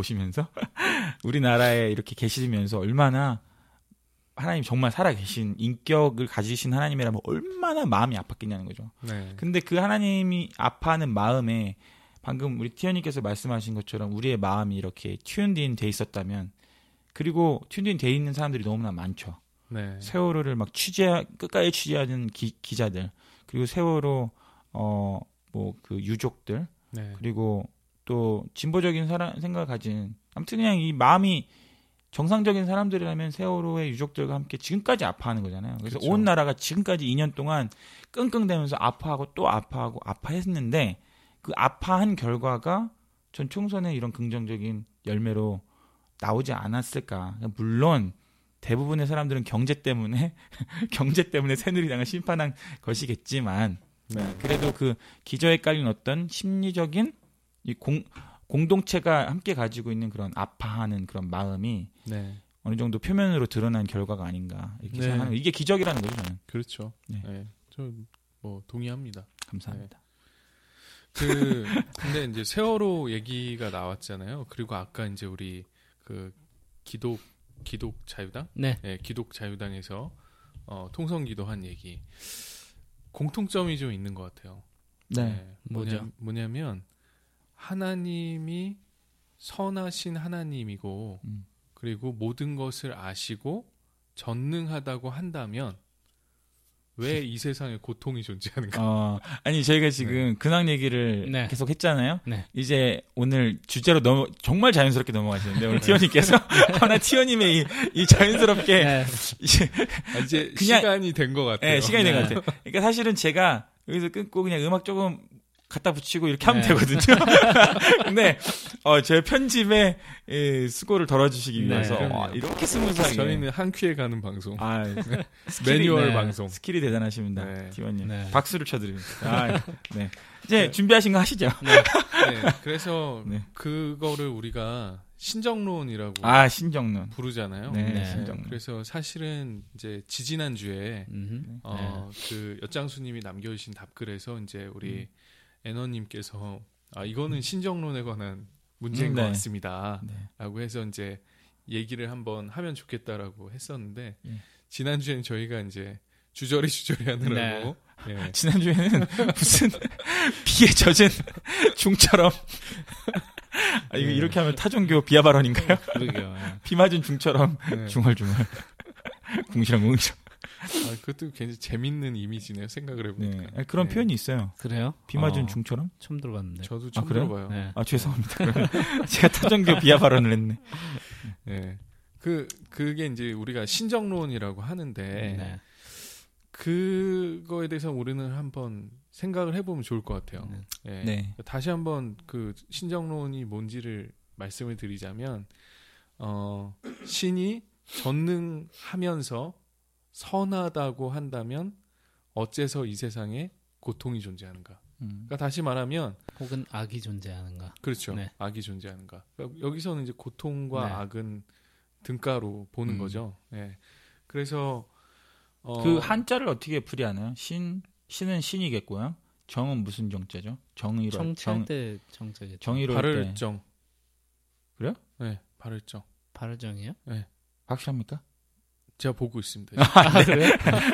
우리나라에 이렇게 계시면서 얼마나 하나님 정말 살아계신 인격을 가지신 하나님이라면 얼마나 마음이 아팠겠냐는 거죠. 네. 근데 그 하나님이 아파하는 마음에 방금 우리 티어님께서 말씀하신 것처럼 우리의 마음이 이렇게 튠딘 돼 있었다면 그리고 튠딘 돼 있는 사람들이 너무나 많죠. 네. 세월호를 막 끝까지 취재하는 기자들 그리고 세월호 뭐 그 유족들 네. 그리고 또 진보적인 생각을 가진 아무튼 그냥 이 마음이 정상적인 사람들이라면 세월호의 유족들과 함께 지금까지 아파하는 거잖아요. 그래서 그렇죠. 온 나라가 지금까지 2년 동안 끙끙대면서 아파하고 또 아파하고 아파했는데 그 아파한 결과가 전 총선의 이런 긍정적인 열매로 나오지 않았을까. 물론 대부분의 사람들은 경제 때문에 새누리당을 심판한 것이겠지만 그래도 그 기저에 깔린 어떤 심리적인 이 공동체가 함께 가지고 있는 그런 아파하는 그런 마음이 어느 정도 표면으로 드러난 결과가 아닌가 이렇게 생각하는 이게 기적이라는 거죠. 저는. 그렇죠. 네. 저 뭐 동의합니다. 감사합니다. 근데 이제 세월호 얘기가 나왔잖아요. 그리고 아까 이제 우리 그 기독 자유당, 기독 자유당에서 통성 기도한 얘기 공통점이 좀 있는 것 같아요. 네. 뭐냐면 하나님이 선하신 하나님이고 그리고 모든 것을 아시고 전능하다고 한다면 왜 이 세상에 고통이 존재하는가? 아니 저희가 지금 근황 얘기를 계속 했잖아요. 이제 오늘 주제로 정말 자연스럽게 넘어가시는데 오늘 티어님께서 하나 티어님의 이 자연스럽게 이제 그냥, 시간이 된 것 같아요. 네, 시간이 된 것 같아요. 그러니까 사실은 제가 여기서 끊고 그냥 음악 조금 갖다 붙이고 이렇게 하면 되거든요. 근데 제 편집에 수고를 덜어주시기 위해서 이렇게 스무스하게 저희는 한 큐에 가는 방송, 매뉴얼 방송 스킬이 대단하십니다, 티원님. 박수를 쳐드립니다. 이제 준비하신 거 하시죠. 그래서 그거를 우리가 신정론이라고 신정론 부르잖아요. 신정론. 그래서 사실은 이제 지지난 주에 그 엿장수님이 남겨주신 답글에서 이제 우리 애너님께서 이거는 신정론에 관한 문제인 것 같습니다. 라고 해서 이제 얘기를 한번 하면 좋겠다라고 했었는데 지난주에는 저희가 이제 주저리 하느라고 지난주에는 무슨 비에 젖은 중처럼 이거 이렇게 하면 타종교 비하 발언인가요? 그러게요. 비 맞은 중처럼 중얼중얼 궁시렁궁시렁 그것도 굉장히 재밌는 이미지네요. 생각을 해보니까. 그런 표현이 있어요. 그래요? 비 맞은 중처럼? 처음 들어봤는데. 저도 처음 들어봐요. 죄송합니다. 제가 타종교 비하 발언을 했네. 그게 이제 우리가 신정론이라고 하는데 그거에 대해서 우리는 한번 생각을 해보면 좋을 것 같아요. 다시 한번 그 신정론이 뭔지를 말씀을 드리자면 신이 전능하면서 선하다고 한다면 어째서 이 세상에 고통이 존재하는가? 그러니까 다시 말하면 혹은 악이 존재하는가? 그렇죠. 악이 존재하는가? 그러니까 여기서는 이제 고통과 악은 등가로 보는 거죠. 그래서 그 한자를 어떻게 풀이하나요? 신은 신이겠고요. 정은 무슨 정자죠? 정의로 청취할 때 정자겠죠. 정의로 발을정. 그래요? 네, 발을정. 발을정이요? 네. 확실합니까? 제가 보고 있습니다. 그래요?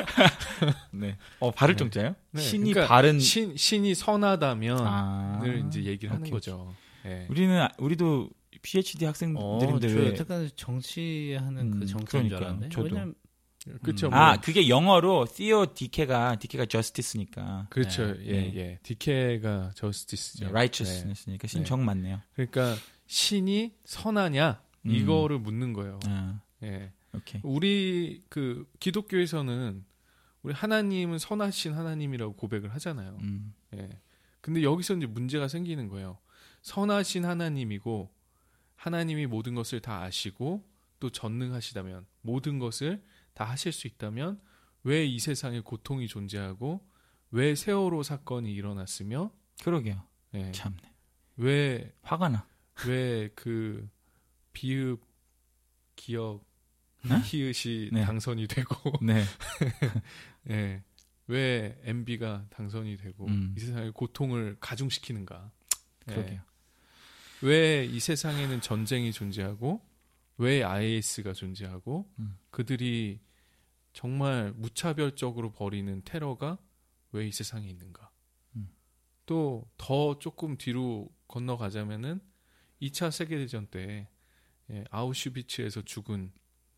발을 정자요? 신이 그러니까 바른 신이 선하다면을 이제 얘기를 하는 거죠. 우리도 PhD 학생들인데 왜 여태까지 정치하는 그 정치인 줄 알았는데. 저도. 왜냐면 그렇죠. 그게 영어로 Theo 디케가 justice니까. 그렇죠. 디케가 justice죠. righteousness니까 신정 맞네요. 그러니까 신이 선하냐 이거를 묻는 거예요. 예. 오케이. 우리 그 기독교에서는 우리 하나님은 선하신 하나님이라고 고백을 하잖아요. 예. 근데 여기서 이제 문제가 생기는 거예요. 선하신 하나님이고 하나님이 모든 것을 다 아시고 또 전능하시다면 모든 것을 다 하실 수 있다면 왜 이 세상에 고통이 존재하고 왜 세월호 사건이 일어났으며 그러게요. 예. 참네. 왜 화가 나. 왜 그 비읍 기억 히읗이 네. 당선이 되고 네. 예. 왜 MB가 당선이 되고 이 세상의 고통을 가중시키는가? 그러게요. 왜 이 세상에는 전쟁이 존재하고 왜 IS가 존재하고 그들이 정말 무차별적으로 벌이는 테러가 왜 이 세상에 있는가? 또 더 조금 뒤로 건너가자면은 2차 세계대전 때 아우슈비츠에서 죽은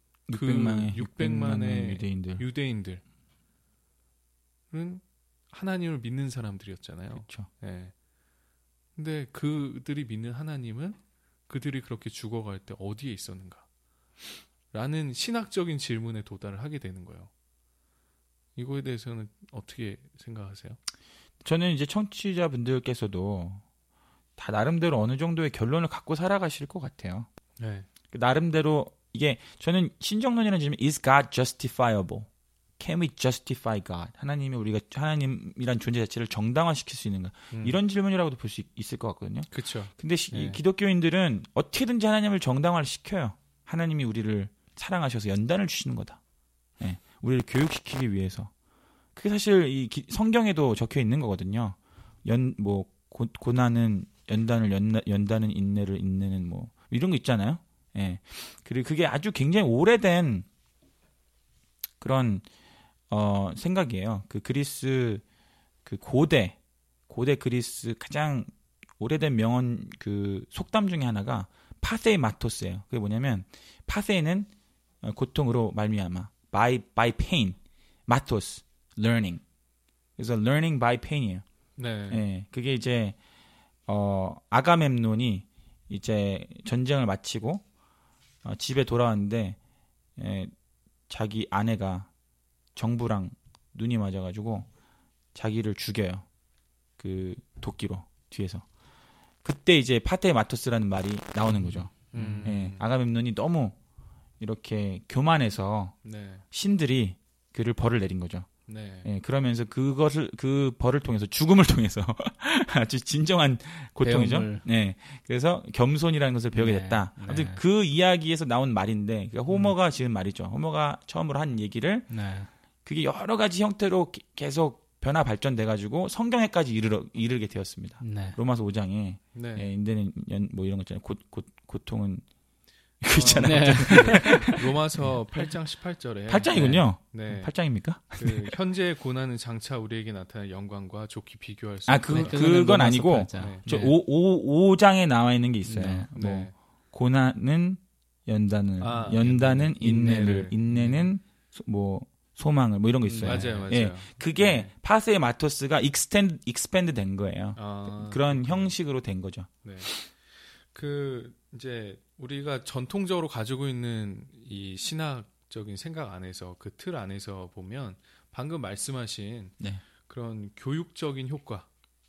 600만의 유대인들은 하나님을 믿는 사람들이었잖아요. 그렇죠. 예. 근데 그들이 믿는 하나님은 그들이 그렇게 죽어갈 때 어디에 있었는가? 라는 신학적인 질문에 도달을 하게 되는 거예요. 이거에 대해서는 어떻게 생각하세요? 저는 이제 청취자분들께서도 다 나름대로 어느 정도의 결론을 갖고 살아가실 것 같아요. 네. 나름대로 이게 저는 신정론이라는 질문 is God justifiable? Can we justify God? 하나님이 우리가 하나님이란 존재 자체를 정당화시킬 수 있는가? 이런 질문이라고도 볼 수 있을 것 같거든요. 그렇죠. 근데 기독교인들은 어떻게든지 하나님을 정당화를 시켜요. 하나님이 우리를 사랑하셔서 연단을 주시는 거다. 네, 우리를 교육시키기 위해서. 그게 사실 이 성경에도 적혀 있는 거거든요. 고난은 연단은 인내를 인내는 뭐 이런 거 있잖아요. 예. 그리고 그게 아주 굉장히 오래된 그런 생각이에요. 그 그리스 그 고대 그리스 가장 오래된 명언 그 속담 중에 하나가 파세이마토스예요. 그게 뭐냐면 파세이는 고통으로 말미암아 by pain, 마토스 learning. 그래서 learning by pain이에요. 네. 예. 그게 이제 아가멤논이 이제 전쟁을 마치고 집에 돌아왔는데 자기 아내가 정부랑 눈이 맞아가지고 자기를 죽여요. 그 도끼로 뒤에서. 그때 이제 파테마토스라는 말이 나오는 거죠. 예, 아가멤논이 너무 이렇게 교만해서 신들이 그를 벌을 내린 거죠. 네. 예, 그러면서 그 벌을 통해서 죽음을 통해서 아주 진정한 고통이죠. 네. 그래서 겸손이라는 것을 배우게 됐다. 아무튼 그 이야기에서 나온 말인데, 그러니까 호머가 지은 말이죠. 호머가 처음으로 한 얘기를 그게 여러 가지 형태로 계속 변화 발전돼가지고 성경에까지 이르게 되었습니다. 로마서 5장에 인내는 뭐 이런 거 있잖아요. 고통은 그 있잖아요. 로마서 8장 18절에 8장이군요. 8장입니까? 그 현재의 고난은 장차 우리에게 나타날 영광과 좋게 비교할 수 그건 아니고 저 5장에 나와 있는 게 있어요. 뭐 고난은 연단은 인내를, 인내는 뭐 소망을 뭐 이런 거 있어요. 맞아요. 예, 그게 파세의 마토스가 익스펜드 된 거예요. 그런 형식으로 된 거죠. 네. 그 이제 우리가 전통적으로 가지고 있는 이 신학적인 생각 안에서 그 틀 안에서 보면 방금 말씀하신 그런 교육적인 효과가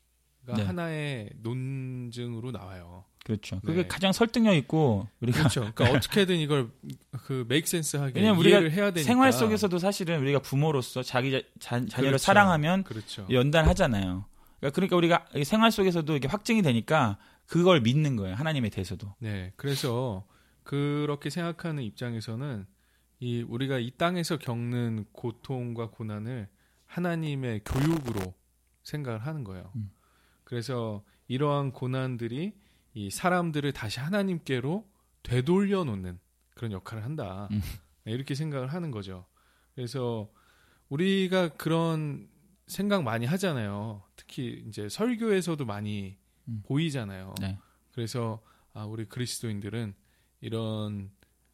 하나의 논증으로 나와요. 그렇죠. 그게 가장 설득력 있고 우리가 그렇죠. 그러니까 어떻게든 이걸 그 메이크 센스하게 왜냐면 이해를 해야 되니까. 생활 속에서도 사실은 우리가 부모로서 자기 자녀를 사랑하면 연단하잖아요. 그러니까 우리가 생활 속에서도 이게 확증이 되니까 그걸 믿는 거예요. 하나님에 대해서도. 네. 그래서 그렇게 생각하는 입장에서는 우리가 이 땅에서 겪는 고통과 고난을 하나님의 교육으로 생각을 하는 거예요. 그래서 이러한 고난들이 이 사람들을 다시 하나님께로 되돌려 놓는 그런 역할을 한다. 이렇게 생각을 하는 거죠. 그래서 우리가 그런 생각 많이 하잖아요. 특히 이제 설교에서도 많이 보이잖아요. 그래서 우리 그리스도인들은 이런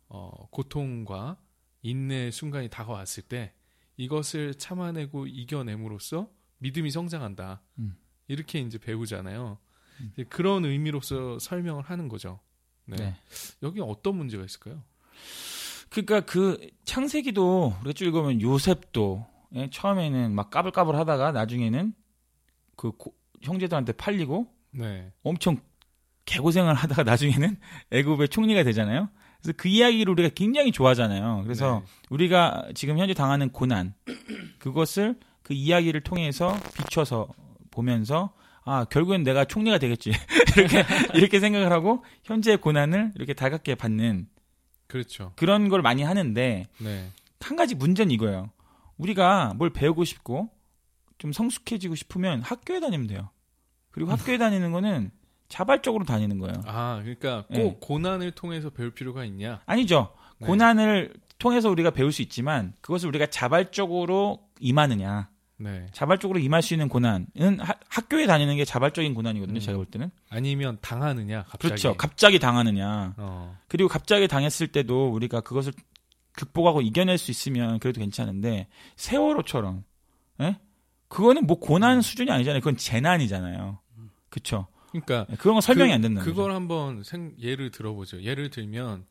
고통과 인내의 순간이 다가왔을 때 이것을 참아내고 이겨냄으로써 믿음이 성장한다. 이렇게 이제 배우잖아요. 그런 의미로서 설명을 하는 거죠. 네. 네. 여기 어떤 문제가 있을까요? 그러니까 그 창세기도 우리가 쭉 읽으면 요셉도 처음에는 막 까불까불 하다가 나중에는 그 형제들한테 팔리고 네. 엄청 개고생을 하다가 나중에는 애굽의 총리가 되잖아요. 그래서 그 이야기를 우리가 굉장히 좋아하잖아요. 그래서 네. 우리가 지금 현재 당하는 고난 그것을 그 이야기를 통해서 비춰서 보면서 결국엔 내가 총리가 되겠지 이렇게 생각을 하고 현재의 고난을 이렇게 달갑게 받는 그렇죠. 그런 걸 많이 하는데 네. 한 가지 문제는 이거예요. 우리가 뭘 배우고 싶고 좀 성숙해지고 싶으면 학교에 다니면 돼요. 그리고 학교에 다니는 거는 자발적으로 다니는 거예요. 그러니까 꼭 고난을 통해서 배울 필요가 있냐? 아니죠. 네. 고난을 통해서 우리가 배울 수 있지만 그것을 우리가 자발적으로 임하느냐. 네. 자발적으로 임할 수 있는 고난은 학교에 다니는 게 자발적인 고난이거든요. 제가 볼 때는. 아니면 당하느냐. 갑자기. 그렇죠. 갑자기 당하느냐. 그리고 갑자기 당했을 때도 우리가 그것을 극복하고 이겨낼 수 있으면 그래도 괜찮은데 세월호처럼 그거는 뭐 고난 수준이 아니잖아요. 그건 재난이잖아요. 그렇죠. 그러니까 그런 건 설명이 안 된다는 그걸 한번 예를 들어보죠. 예를 들면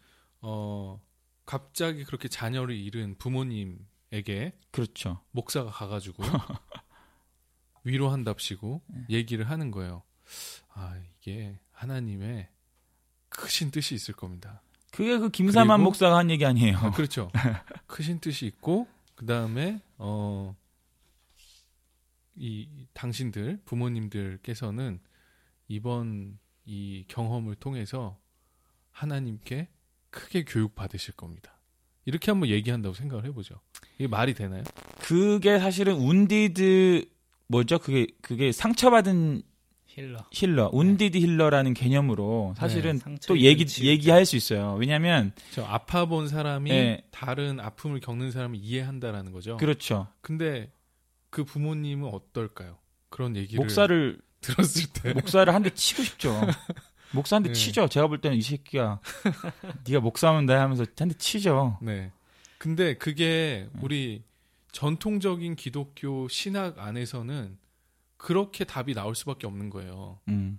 갑자기 그렇게 자녀를 잃은 부모님에게 그렇죠. 목사가 가가지고 위로한답시고 얘기를 하는 거예요. 이게 하나님의 크신 뜻이 있을 겁니다. 그게 그 김사만 목사가 한 얘기 아니에요. 그렇죠. 크신 뜻이 있고 그 다음에 이 당신들 부모님들께서는 이번 이 경험을 통해서 하나님께 크게 교육받으실 겁니다. 이렇게 한번 얘기한다고 생각을 해보죠. 이게 말이 되나요? 그게 사실은 운디드 뭐죠? 그게 상처받은 힐러, 운디드 힐러라는 개념으로 사실은 또 얘기할 수 있어요. 왜냐하면 아파 본 사람이 다른 아픔을 겪는 사람을 이해한다라는 거죠. 그렇죠. 근데 그 부모님은 어떨까요? 그런 얘기를 목사를 들었을 때 목사를 한 대 치고 싶죠. 목사 한 대 치죠. 제가 볼 때는 이 새끼야. 네가 목사하면 돼 하면서 한 대 치죠. 네. 근데 그게 우리 전통적인 기독교 신학 안에서는 그렇게 답이 나올 수밖에 없는 거예요.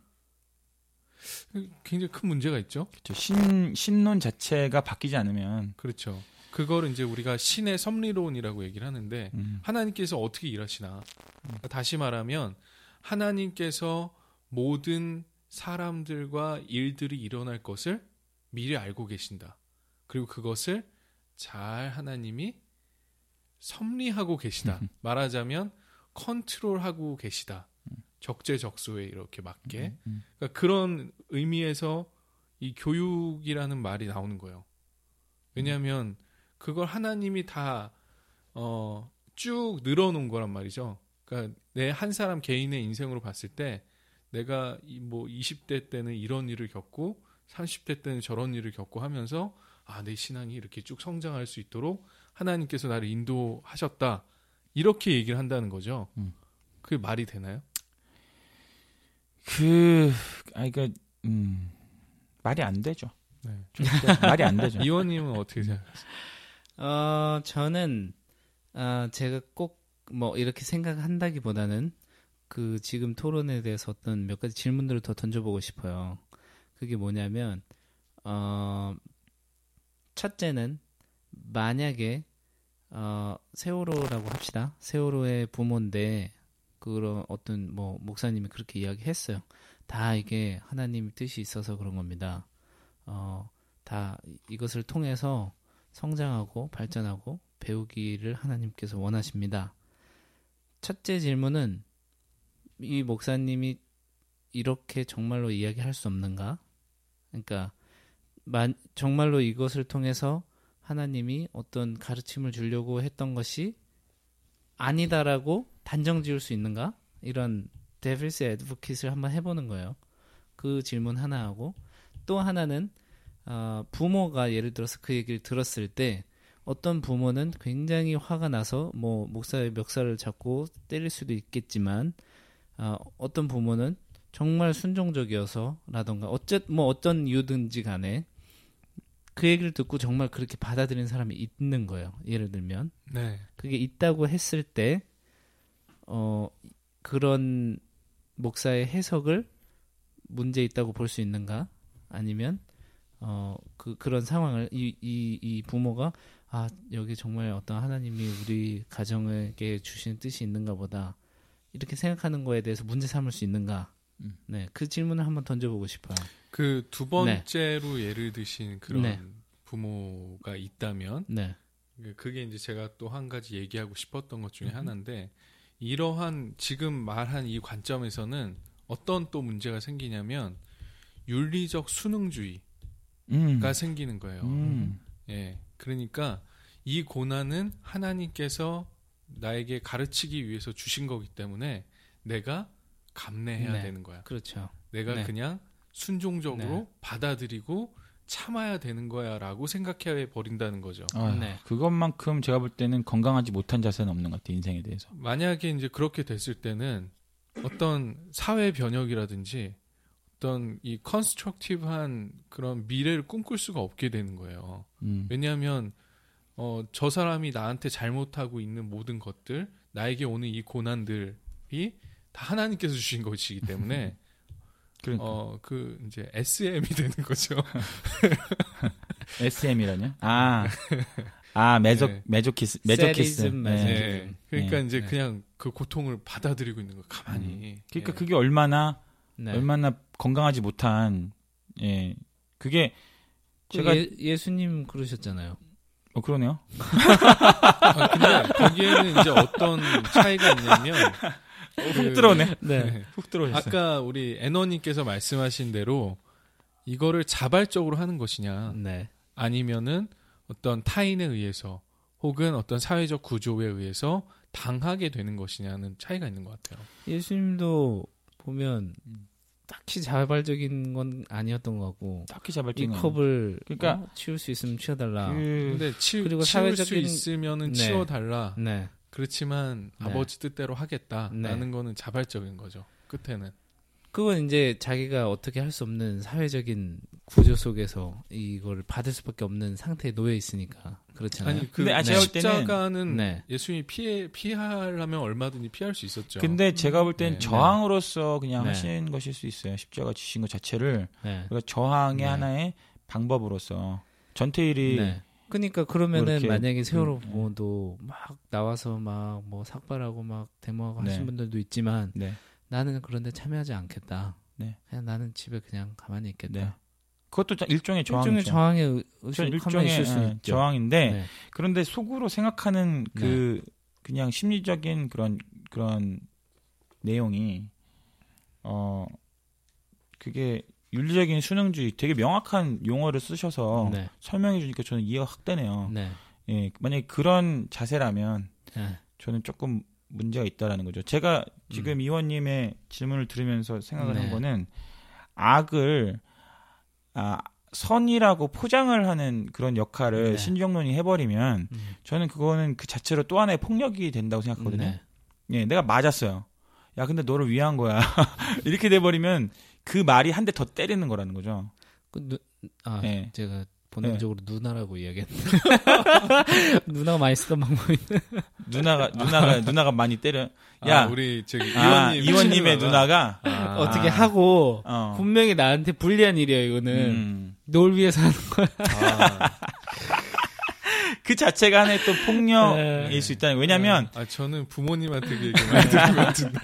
굉장히 큰 문제가 있죠. 그렇죠. 신론 자체가 바뀌지 않으면 그렇죠. 그거를 이제 우리가 신의 섭리론이라고 얘기를 하는데 하나님께서 어떻게 일하시나. 다시 말하면 하나님께서 모든 사람들과 일들이 일어날 것을 미리 알고 계신다. 그리고 그것을 잘 하나님이 섭리하고 계시다. 말하자면 컨트롤하고 계시다. 적재적소에 이렇게 맞게. 그러니까 그런 의미에서 이 교육이라는 말이 나오는 거예요. 왜냐하면 그걸 하나님이 다 쭉 늘어놓은 거란 말이죠. 그러니까 내 한 사람 개인의 인생으로 봤을 때 내가 뭐 20대 때는 이런 일을 겪고 30대 때는 저런 일을 겪고 하면서 내 신앙이 이렇게 쭉 성장할 수 있도록 하나님께서 나를 인도하셨다. 이렇게 얘기를 한다는 거죠. 그게 말이 되나요? 말이 안 되죠. 네. 말이 안 되죠. 이원님은 어떻게 생각하세요? 저는 제가 꼭 뭐 이렇게 생각한다기보다는 그 지금 토론에 대해서 어떤 몇 가지 질문들을 더 던져보고 싶어요. 그게 뭐냐면 첫째는 만약에 세월호라고 합시다. 세월호의 부모인데 그런 어떤 뭐 목사님이 그렇게 이야기했어요. 다 이게 하나님 뜻이 있어서 그런 겁니다. 다 이것을 통해서 성장하고 발전하고 배우기를 하나님께서 원하십니다. 첫째 질문은 이 목사님이 이렇게 정말로 이야기할 수 없는가? 그러니까 정말로 이것을 통해서 하나님이 어떤 가르침을 주려고 했던 것이 아니다라고 단정 지을 수 있는가? 이런 데빌스 애드보킷을 한번 해보는 거예요. 그 질문 하나 하고 또 하나는 부모가 예를 들어서 그 얘기를 들었을 때 어떤 부모는 굉장히 화가 나서 뭐 목사의 멱살을 잡고 때릴 수도 있겠지만 어떤 부모는 정말 순종적이어서라던가 어떤 이유든지 간에 그 얘기를 듣고 정말 그렇게 받아들이는 사람이 있는 거예요. 예를 들면 그게 있다고 했을 때 그런 목사의 해석을 문제 있다고 볼 수 있는가? 아니면 그런 상황을 이 부모가 여기 정말 어떤 하나님이 우리 가정에게 주신 뜻이 있는가 보다 이렇게 생각하는 거에 대해서 문제 삼을 수 있는가? 네, 그 질문을 한번 던져보고 싶어요. 그 두 번째로 예를 드신 그런 부모가 있다면, 그게 이제 제가 또 한 가지 얘기하고 싶었던 것 중에 하나인데, 이러한 지금 말한 이 관점에서는 어떤 또 문제가 생기냐면 윤리적 순응주의가 생기는 거예요. 예, 그러니까 이 고난은 하나님께서 나에게 가르치기 위해서 주신 거기 때문에 내가 감내해야 되는 거야. 그렇죠. 내가 그냥 순종적으로 받아들이고 참아야 되는 거야라고 생각해 버린다는 거죠. 그것만큼 제가 볼 때는 건강하지 못한 자세는 없는 것 같아요. 인생에 대해서. 만약에 이제 그렇게 됐을 때는 어떤 사회 변혁이라든지 어떤 이 컨스트럭티브한 그런 미래를 꿈꿀 수가 없게 되는 거예요. 왜냐하면 저 사람이 나한테 잘못하고 있는 모든 것들, 나에게 오는 이 고난들이 다 하나님께서 주신 것이기 때문에 그러니까. 그 이제 SM이 되는 거죠. SM이라뇨? 메조키스. 네. 그러니까 이제 그냥 그 고통을 받아들이고 있는 거 가만히. 그러니까 그게 얼마나 건강하지 못한 그게 제가 예수님 그러셨잖아요. 그러네요. 근데 거기에는 이제 어떤 차이가 있냐면 훅 들어오네. 훅 들어오셨어요. 아까 우리 애너님께서 말씀하신 대로 이거를 자발적으로 하는 것이냐, 아니면은 어떤 타인에 의해서 혹은 어떤 사회적 구조에 의해서 당하게 되는 것이냐는 차이가 있는 것 같아요. 예수님도 보면 딱히 자발적인 건 아니었던 것 같고, 딱히 자발적인 이 컵을 그러니까 치울 수 있으면 치워달라. 근데 그리고 치울 수 있으면은 치워달라. 네. 그렇지만 아버지 뜻대로 하겠다라는 거는 자발적인 거죠. 끝에는. 그건 이제 자기가 어떻게 할 수 없는 사회적인 구조 속에서 이걸 받을 수밖에 없는 상태에 놓여 있으니까 그렇잖아요. 아니, 근데 제가 볼 때는 십자가는 예수님이 피하려면 얼마든지 피할 수 있었죠. 근데 제가 볼 때는 저항으로서 그냥 하신 것일 수 있어요. 십자가 지신 것 자체를 그러니까 저항의 하나의 방법으로서 전태일이 그러니까 그러면은 만약에 세월호 부모도 막 나와서 막 뭐 삭발하고 막 데모하고 하신 분들도 있지만 나는 그런데 참여하지 않겠다. 그냥 나는 집에 그냥 가만히 있겠다. 그것도 일종의 저항이죠. 일종의 저항의 의식이 있을 수 있죠. 저항인데 그런데 속으로 생각하는 그냥 심리적인 그런 내용이 그게 윤리적인 순응주의 되게 명확한 용어를 쓰셔서 설명해 주니까 저는 이해가 확 되네요. 예, 만약에 그런 자세라면 저는 조금 문제가 있다라는 거죠. 제가 지금 이원님의 질문을 들으면서 생각을 한 거는 악을 선이라고 포장을 하는 그런 역할을 신정론이 해버리면 저는 그거는 그 자체로 또 하나의 폭력이 된다고 생각하거든요. 예, 내가 맞았어요. 야, 근데 너를 위한 거야. 이렇게 돼버리면 그 말이 한 대 더 때리는 거라는 거죠. 제가 본능적으로 누나라고 이야기했는데 누나가 많이 쓰던 방법인데 누나가 많이 때려. 야, 우리 저기 이원님의 누나가 어떻게 하고 분명히 나한테 불리한 일이야. 이거는 널 위해서 하는 거야. 그 자체가 하나의 또 폭력일 수 있다는. 왜냐면 저는 부모님한테 그 얘기 많이 들은 것 같은데.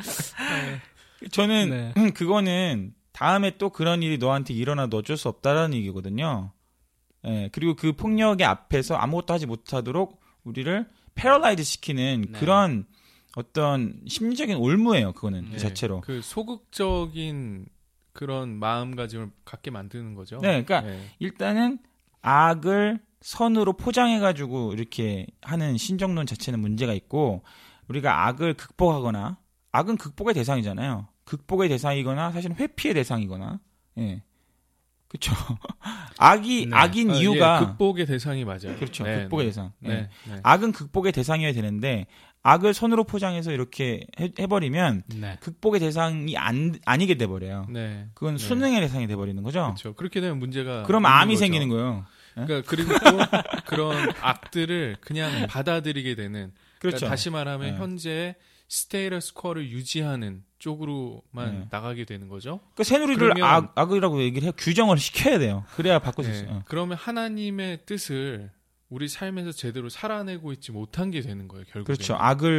저는 그거는 다음에 또 그런 일이 너한테 일어나도 어쩔 수 없다라는 얘기거든요. 예, 그리고 그 폭력의 앞에서 아무것도 하지 못하도록 우리를 패러라이즈 시키는 그런 어떤 심리적인 올무예요. 그거는 그 자체로. 그 소극적인 그런 마음가짐을 갖게 만드는 거죠. 네, 그러니까 일단은 악을 선으로 포장해가지고 이렇게 하는 신정론 자체는 문제가 있고, 우리가 악을 극복하거나, 악은 극복의 대상이잖아요. 극복의 대상이거나 사실은 회피의 대상이거나, 그렇죠. 악인 이유가 극복의 대상이 맞아요. 그렇죠. 극복의 대상. 악은 극복의 대상이어야 되는데 악을 선으로 포장해서 이렇게 해버리면 극복의 대상이 아니게 돼버려요. 그건 순응의 대상이 돼버리는 거죠. 그렇죠. 그렇게 되면 문제가. 그럼 암이 거죠. 생기는 거예요. 그러니까 그리고 또 그런 악들을 그냥 받아들이게 되는. 그렇죠. 그러니까 다시 말하면 현재 스테이러스 쿼를 유지하는 쪽으로만 나가게 되는 거죠. 그러니까 새누리를 악이라고 얘기를 해요. 규정을 시켜야 돼요. 그래야 바꿀 수 있어요. 그러면 하나님의 뜻을 우리 삶에서 제대로 살아내고 있지 못한 게 되는 거예요. 결국에. 그렇죠.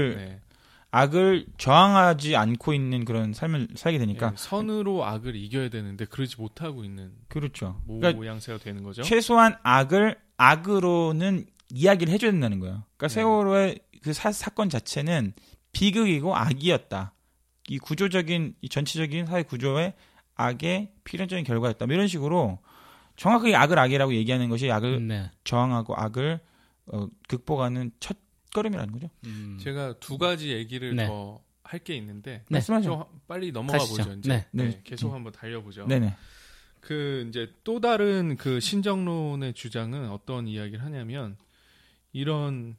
악을 저항하지 않고 있는 그런 삶을 살게 되니까 선으로 악을 이겨야 되는데 그러지 못하고 있는 그렇죠. 모양새가 되는 거죠. 최소한 악을 악으로는 이야기를 해줘야 된다는 거예요. 그러니까 세월호의 그 사건 자체는 비극이고 악이었다. 이 구조적인 이 전체적인 사회 구조의 악의 필연적인 결과였다. 뭐 이런 식으로 정확하게 악을 악이라고 얘기하는 것이 악을 저항하고 악을 극복하는 첫 걸음이라는 거죠. 제가 두 가지 얘기를 더 할 게 있는데 말씀하죠. 빨리 넘어가 가시죠. 보죠. 이제 계속 한번 달려보죠. 네네. 그 이제 또 다른 그 신정론의 주장은 어떤 이야기를 하냐면 이런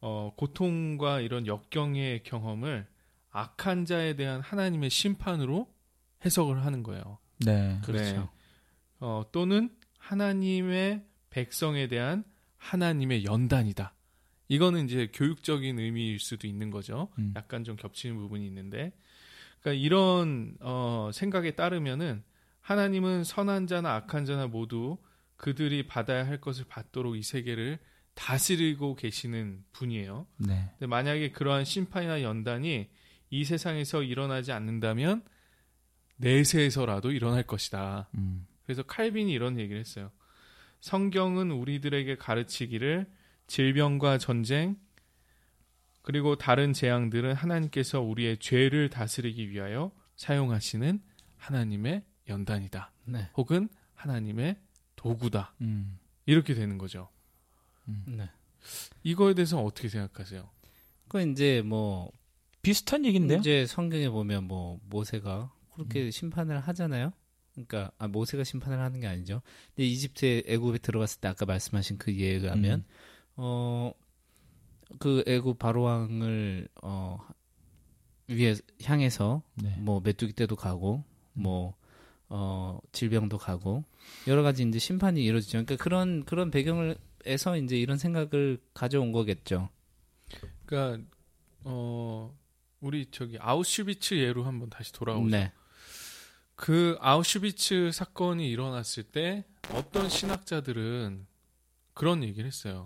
고통과 이런 역경의 경험을 악한 자에 대한 하나님의 심판으로 해석을 하는 거예요. 네, 그렇죠. 또는 하나님의 백성에 대한 하나님의 연단이다. 이거는 이제 교육적인 의미일 수도 있는 거죠. 약간 좀 겹치는 부분이 있는데, 그러니까 이런 생각에 따르면은 하나님은 선한 자나 악한 자나 모두 그들이 받아야 할 것을 받도록 이 세계를 다스리고 계시는 분이에요. 네. 근데 만약에 그러한 심판이나 연단이 이 세상에서 일어나지 않는다면 내세에서라도 일어날 것이다. 그래서 칼빈이 이런 얘기를 했어요. 성경은 우리들에게 가르치기를 질병과 전쟁 그리고 다른 재앙들은 하나님께서 우리의 죄를 다스리기 위하여 사용하시는 하나님의 연단이다. 네. 혹은 하나님의 도구다. 이렇게 되는 거죠. 네. 이거에 대해서 어떻게 생각하세요? 그 이제 뭐 비슷한 얘기인데요. 이제 성경에 보면 뭐 모세가 그렇게 심판을 하잖아요. 그러니까 모세가 심판을 하는 게 아니죠. 근데 이집트에 애굽에 들어갔을 때 아까 말씀하신 그 예에 의하면 그 애굽 바로왕을 위에 향해서 뭐 메뚜기 떼도 가고 뭐 질병도 가고 여러 가지 이제 심판이 이루어지죠. 그러니까 그런 배경에서 이제 이런 생각을 가져온 거겠죠. 그러니까 우리 저기 아우슈비츠 예로 한번 다시 돌아오죠. 네. 그 아우슈비츠 사건이 일어났을 때 어떤 신학자들은 그런 얘기를 했어요.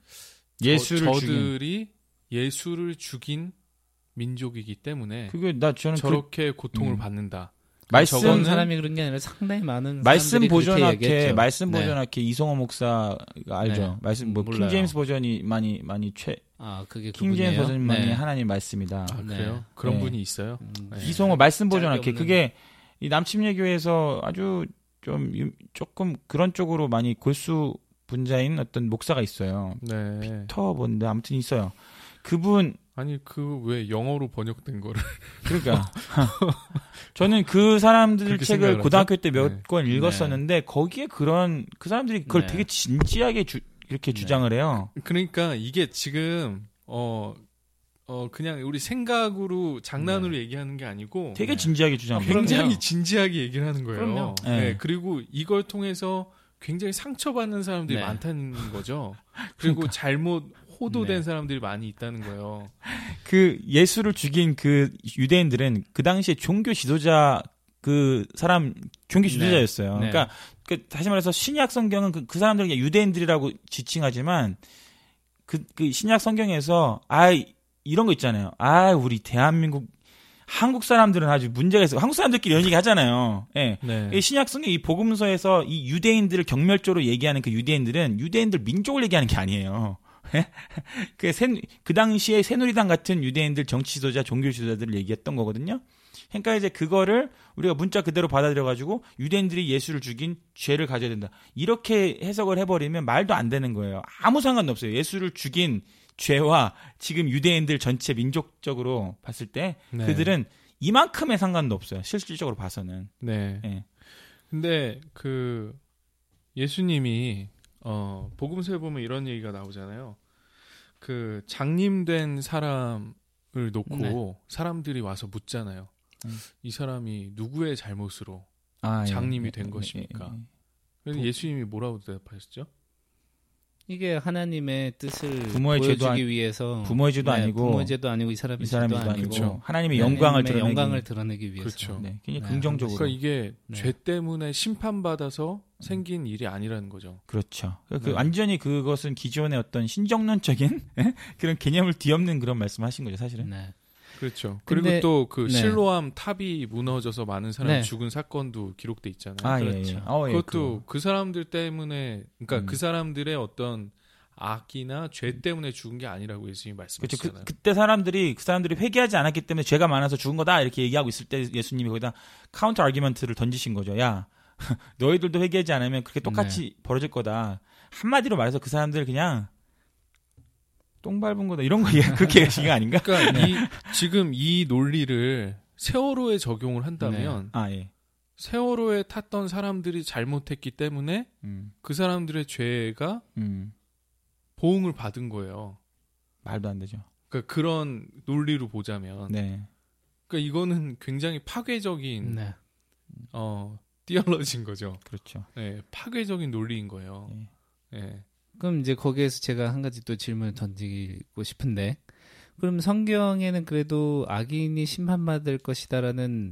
저들이 예수를 죽인 민족이기 때문에 저는 저렇게 고통을 받는다. 말씀 사람이 그런 게 아니라 상당히 많은 말씀 보존학회 이성호 목사가 알죠. 말씀 킹제임스 버전이 많이 그게 킹제임스 버전만이 하나님 말씀이다. 그래요? 그런 분이 있어요. 이성호 말씀 보존학회 그게 이 남침예교에서 아주 조금 그런 쪽으로 많이 골수 분자인 어떤 목사가 있어요. 네. 피터 뭔데 아무튼 있어요. 그분 아니 그 왜 영어로 번역된 거를 그러니까 저는 그 사람들 책을 고등학교 때 몇 권 읽었었는데 거기에 그 사람들이 그걸 되게 진지하게 이렇게 주장을 해요. 그러니까 이게 지금 그냥 우리 생각으로 장난으로 얘기하는 게 아니고 되게 진지하게 주장합니다. 굉장히 진지하게 얘기를 하는 거예요. 네. 그리고 이걸 통해서 굉장히 상처받는 사람들이 많다는 거죠. 그리고 잘못 호도된 사람들이 많이 있다는 거예요. 그 예수를 죽인 그 유대인들은 그 당시에 종교 지도자 종교 지도자였어요. 그러니까 다시 말해서 신약 성경은 그 사람들을 유대인들이라고 지칭하지만 그 신약 성경에서 이런 거 있잖아요. 우리 대한민국 한국 사람들은 아주 문제가 있어요. 한국 사람들끼리 이런 얘기 하잖아요. 예. 네. 신약 성경 이 복음서에서 이 유대인들을 경멸적으로 얘기하는 그 유대인들은 유대인들 민족을 얘기하는 게 아니에요. 그 당시에 새누리당 같은 유대인들 정치 지도자, 종교 지도자들을 얘기했던 거거든요. 그러니까 이제 그거를 우리가 문자 그대로 받아들여가지고 유대인들이 예수를 죽인 죄를 가져야 된다. 이렇게 해석을 해버리면 말도 안 되는 거예요. 아무 상관도 없어요. 예수를 죽인 죄와 지금 유대인들 전체 민족적으로 봤을 때 그들은 이만큼의 상관도 없어요. 실질적으로 봐서는. 네. 네. 근데 그 예수님이 복음서에 보면 이런 얘기가 나오잖아요. 그 장님된 사람을 놓고 사람들이 와서 묻잖아요. 이 사람이 누구의 잘못으로 장님이 된 것입니까? 그래서 예수님이 뭐라고 대답하셨죠? 이게 하나님의 뜻을 부모의 보여주기 위해서 부모의 죄도 아니고 부모의 죄도 아니고 이 사람의 죄도 아니고 그렇죠. 하나님의 영광을 드러내기 위해서 그렇죠. 네, 굉장히 긍정적으로. 그러니까 이게 죄 때문에 심판받아서 생긴 일이 아니라는 거죠. 그렇죠. 그 완전히 그것은 기존의 어떤 신정론적인 그런 개념을 뒤엎는 그런 말씀하신 거죠, 사실은. 네. 그렇죠. 그리고 또 그 실로암 탑이 무너져서 많은 사람이 죽은 사건도 기록돼 있잖아요. 그렇죠. 예. 그것도 그 사람들 때문에, 그러니까 그 사람들의 어떤 악이나 죄 때문에 죽은 게 아니라고 예수님이 말씀하셨잖아요. 그렇죠. 그때 그 사람들이 회개하지 않았기 때문에 죄가 많아서 죽은 거다 이렇게 얘기하고 있을 때 예수님이 거기다 카운터 아기먼트를 던지신 거죠. 야, 너희들도 회개하지 않으면 그렇게 똑같이 벌어질 거다. 한마디로 말해서 그 사람들 그냥 똥 밟은 거다 이런 거 그렇게 얘기하신 게 아닌가? 그러니까 지금 이 논리를 세월호에 적용을 한다면 세월호에 탔던 사람들이 잘못했기 때문에 그 사람들의 죄가 보응을 받은 거예요. 말도 안 되죠. 그러니까 그런 논리로 보자면, 그러니까 이거는 굉장히 파괴적인 띠얼러진 거죠. 그렇죠. 네, 파괴적인 논리인 거예요. 그럼 이제 거기에서 제가 한 가지 또 질문을 던지고 싶은데, 그럼 성경에는 그래도 악인이 심판받을 것이다라는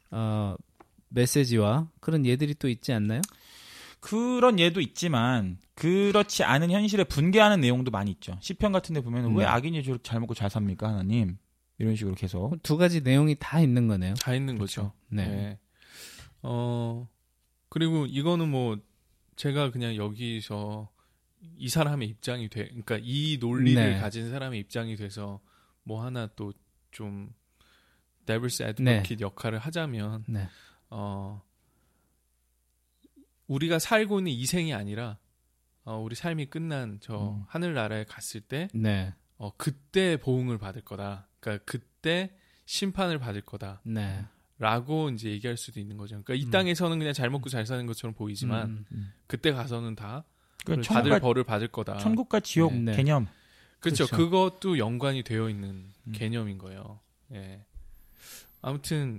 메시지와 그런 예들이 또 있지 않나요? 그런 예도 있지만 그렇지 않은 현실에 분개하는 내용도 많이 있죠. 시편 같은 데 보면 왜 악인이 저렇게 잘 먹고 잘 삽니까 하나님? 이런 식으로 계속. 두 가지 내용이 다 있는 거네요. 다 있는 그렇죠. 거죠. 네. 그리고 이거는 뭐 제가 그냥 여기서 이 사람의 입장이 그러니까 이 논리를 가진 사람의 입장이 돼서 뭐 하나 또 좀 데블스 애드보킷 역할을 하자면 우리가 살고 있는 이 생이 아니라 우리 삶이 끝난 저 하늘나라에 갔을 때 그때 보응을 받을 거다. 그러니까 그때 심판을 받을 거다. 라고 이제 얘기할 수도 있는 거죠. 그러니까 이 땅에서는 그냥 잘 먹고 잘 사는 것처럼 보이지만 그때 가서는 다 받을 벌을 받을 거다. 천국과 지옥 개념. 그렇죠. 그것도 연관이 되어 있는 개념인 거예요. 예. 아무튼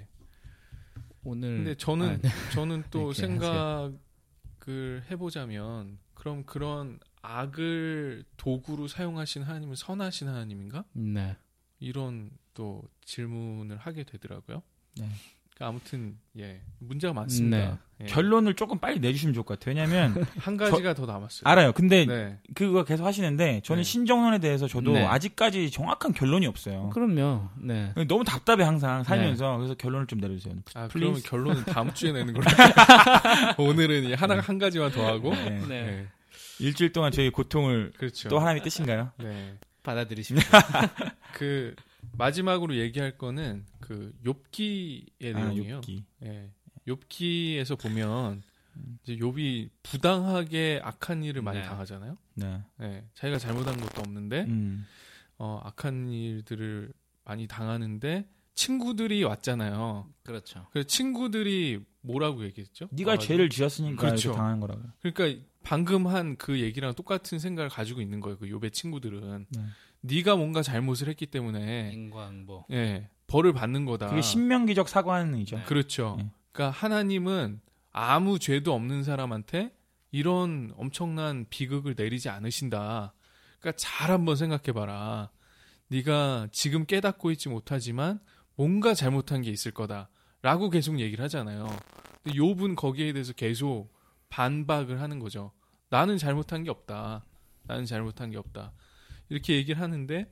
오늘 근데 저는 또 생각을 해보자면 그럼 그런 악을 도구로 사용하신 하나님은 선하신 하나님인가? 이런 또 질문을 하게 되더라고요. 그러니까 아무튼 문제가 많습니다. 결론을 조금 빨리 내주시면 좋을 것 같아요. 왜냐하면 한 가지가 더 남았어요. 알아요. 근데 그거 계속 하시는데 저는 신정론에 대해서 저도 아직까지 정확한 결론이 없어요. 그럼요. 너무 답답해 항상 살면서. 그래서 결론을 좀 내려주세요. 그러면 결론은 다음 주에 내는 걸로. 오늘은 한 가지만 더 하고 일주일 동안 저희 고통을 또 하나님의 뜻인가요? 받아들이십시오. 그 마지막으로 얘기할 거는 그 욥기의 내용이에요. 욥기에서 보면 이제 욥이 부당하게 악한 일을 많이 당하잖아요. 자기가 잘못한 것도 없는데 악한 일들을 많이 당하는데 친구들이 왔잖아요. 그렇죠. 그래서 친구들이 뭐라고 얘기했죠? 네가 죄를 지었으니까 당한 거라고. 그러니까 방금 한 그 얘기랑 똑같은 생각을 가지고 있는 거예요. 그 욥의 친구들은. 네가 뭔가 잘못을 했기 때문에 인과응보. 벌을 받는 거다. 그게 신명기적 사관이죠. 그렇죠. 그러니까 하나님은 아무 죄도 없는 사람한테 이런 엄청난 비극을 내리지 않으신다. 그러니까 잘 한번 생각해봐라. 네가 지금 깨닫고 있지 못하지만 뭔가 잘못한 게 있을 거다라고 계속 얘기를 하잖아요. 근데 욥은 거기에 대해서 계속 반박을 하는 거죠. 나는 잘못한 게 없다. 나는 잘못한 게 없다. 이렇게 얘기를 하는데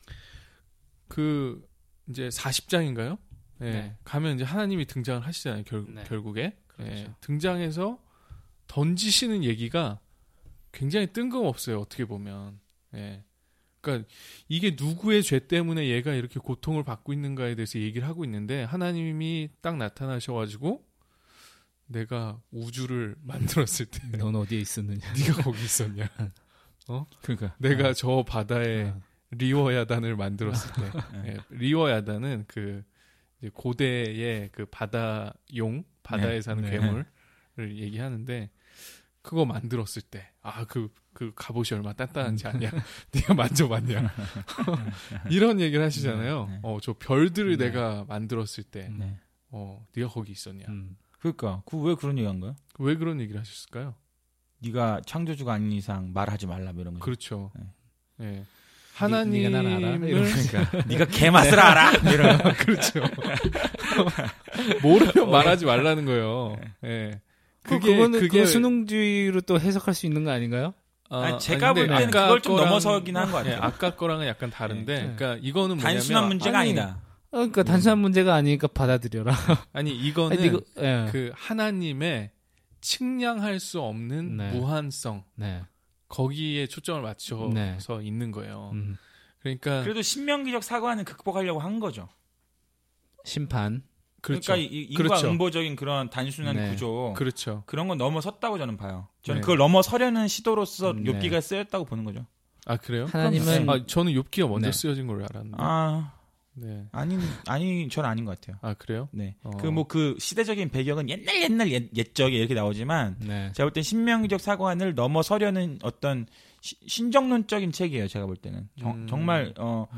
그 이제 40장인가요? 가면 이제 하나님이 등장을 하시잖아요. 결국에 그렇죠. 등장해서 던지시는 얘기가 굉장히 뜬금없어요. 어떻게 보면. 그러니까 이게 누구의 죄 때문에 얘가 이렇게 고통을 받고 있는가에 대해서 얘기를 하고 있는데 하나님이 딱 나타나셔가지고 내가 우주를 만들었을 때 넌 어디에 있었느냐? 네가 거기 있었냐? 그러니까 내가 저 바다에 리워야단을 만들었을 때 리워야단은 그 이제 고대의 그 바다용 바다에 사는 괴물을 얘기하는데 그거 만들었을 때 그 갑옷이 얼마나 단단한지 아냐? 네가 만져봤냐? 이런 얘기를 하시잖아요. 저 별들을 내가 만들었을 때 네가 거기 있었냐? 그러니까 왜 그런 얘기한 거야? 왜 그런 얘기를 하셨을까요? 네가 창조주가 아닌 이상 말하지 말라 이런 거. 그렇죠. 네. 네. 하나님을 네가 나를 알아? 그러니까 네가 개맛을 알아 이런. 그렇죠. 모르면 말하지 말라는 거예요. 네. 그게 수능주의로 또 해석할 수 있는 거 아닌가요? 아니, 제가 볼 때는 그걸 좀 넘어서긴 한 것 같아요. 네, 아까 거랑은 약간 다른데, 네. 그러니까 이거는 뭐냐면 단순한 문제가 아니다. 그러니까 단순한 문제가 아니니까 받아들여라. 아니 이거는 예. 그 하나님의 측량할 수 없는 네. 무한성 네. 거기에 초점을 맞춰서 네. 있는 거예요. 그러니까 그래도 신명기적 사과는 극복하려고 한 거죠. 심판. 그렇죠. 그러니까 그렇죠. 인과응보적인 그런 단순한 네. 구조, 그렇죠. 그런 건 넘어섰다고 저는 봐요. 저는 네. 그걸 넘어서려는 시도로서 네. 욥기가 쓰였다고 보는 거죠. 아 그래요? 하나님은 저는 욥기가 먼저 네. 쓰여진 걸로 알았는데. 네. 저는 아닌 것 같아요. 아 그래요? 네. 그 시대적인 배경은 옛날 옛적에 이렇게 나오지만 네. 제가 볼 땐 신명기적 사관을 넘어서려는 어떤 신정론적인 책이에요. 제가 볼 때는 정말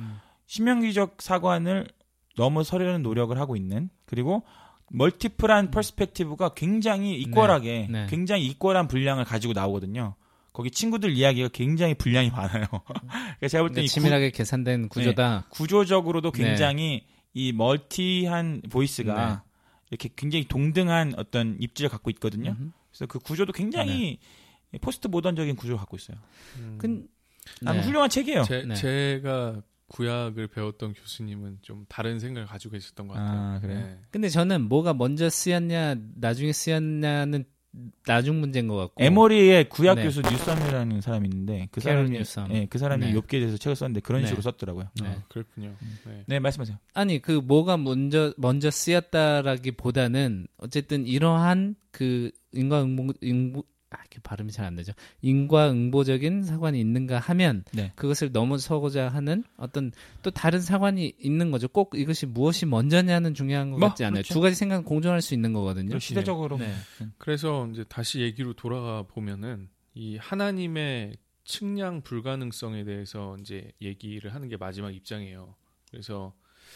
신명기적 사관을 넘어서려는 노력을 하고 있는, 그리고 멀티플한 퍼스펙티브가 굉장히 이퀄하게 네. 굉장히 이퀄한 분량을 가지고 나오거든요. 거기 친구들 이야기가 굉장히 분량이 많아요. 그러니까 제가 볼 때는 치밀하게 계산된 구조다. 네, 구조적으로도 굉장히 이 멀티한 보이스가 이렇게 굉장히 동등한 어떤 입지를 갖고 있거든요. 그래서 그 구조도 굉장히 포스트 모던적인 구조를 갖고 있어요. 훌륭한 책이에요. 제가 구약을 배웠던 교수님은 좀 다른 생각을 가지고 계셨던 것 같아요. 아, 그래요? 네. 근데 저는 뭐가 먼저 쓰였냐, 나중에 쓰였냐는 나중 문제인 것 같고. 에머리의 구약 교수 뉴섬이라는 사람이 있는데 그 사람이 그 사람이 네. 욥기에 대해서 책을 썼는데 그런 네. 식으로 썼더라고요. 네. 그렇군요. 네. 네, 말씀하세요. 아니 그 뭐가 먼저 쓰였다라기보다는 어쨌든 이러한 그 이렇게 발음이 잘 안 되죠. 인과응보적인 사관이 있는가 하면 그것을 넘어서고자 하는 어떤 또 다른 사관이 있는 거죠. 꼭 이것이 무엇이 먼저냐는 중요한 것 같지 않아요. 그렇죠. 두 가지 생각은 공존할 수 있는 거거든요. 시대적으로. 네. 그래서 이제 다시 얘기로 돌아가 보면은 이 하나님의 측량 불가능성에 대해서 이제 얘기를 하는 게 마지막 입장이에요. 그래서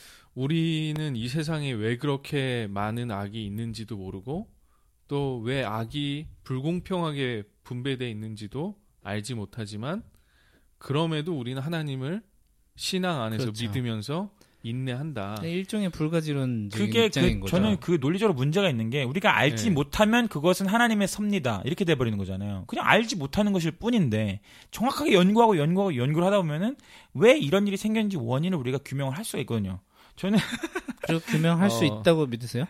우리는 이 세상에 왜 그렇게 많은 악이 있는지도 모르고 또 왜 악이 불공평하게 분배되어 있는지도 알지 못하지만 그럼에도 우리는 하나님을 신앙 안에서 그렇죠. 믿으면서 인내한다. 일종의 불가지론적인 그게 입장인 거죠. 저는 그 논리적으로 문제가 있는 게 우리가 알지 못하면 그것은 하나님의 섭니다. 이렇게 돼버리는 거잖아요. 그냥 알지 못하는 것일 뿐인데 정확하게 연구를 하다 보면은 왜 이런 일이 생겼는지 원인을 우리가 규명을 할 수가 있거든요. 저는 그리고 규명할 수 있다고 믿으세요?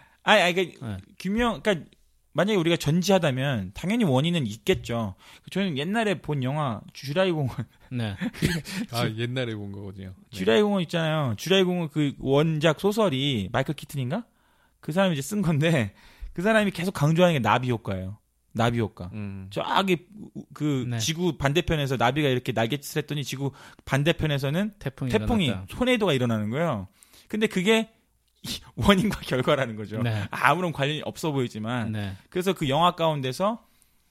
그러니까 만약에 우리가 전지하다면 당연히 원인은 있겠죠. 저는 옛날에 본 영화 쥐라이 공원. 네. 옛날에 본 거거든요. 쥐라이 공원 있잖아요. 쥐라이 공원 그 원작 소설이 마이클 키튼인가? 그 사람이 이제 쓴 건데 그 사람이 계속 강조하는 게 나비 효과예요. 나비 효과. 저기 지구 반대편에서 나비가 이렇게 날갯짓을 했더니 지구 반대편에서는 태풍이 토네이도가 일어나는 거예요. 근데 그게 원인과 결과라는 거죠. 네. 아무런 관련이 없어 보이지만. 그래서 그 영화 가운데서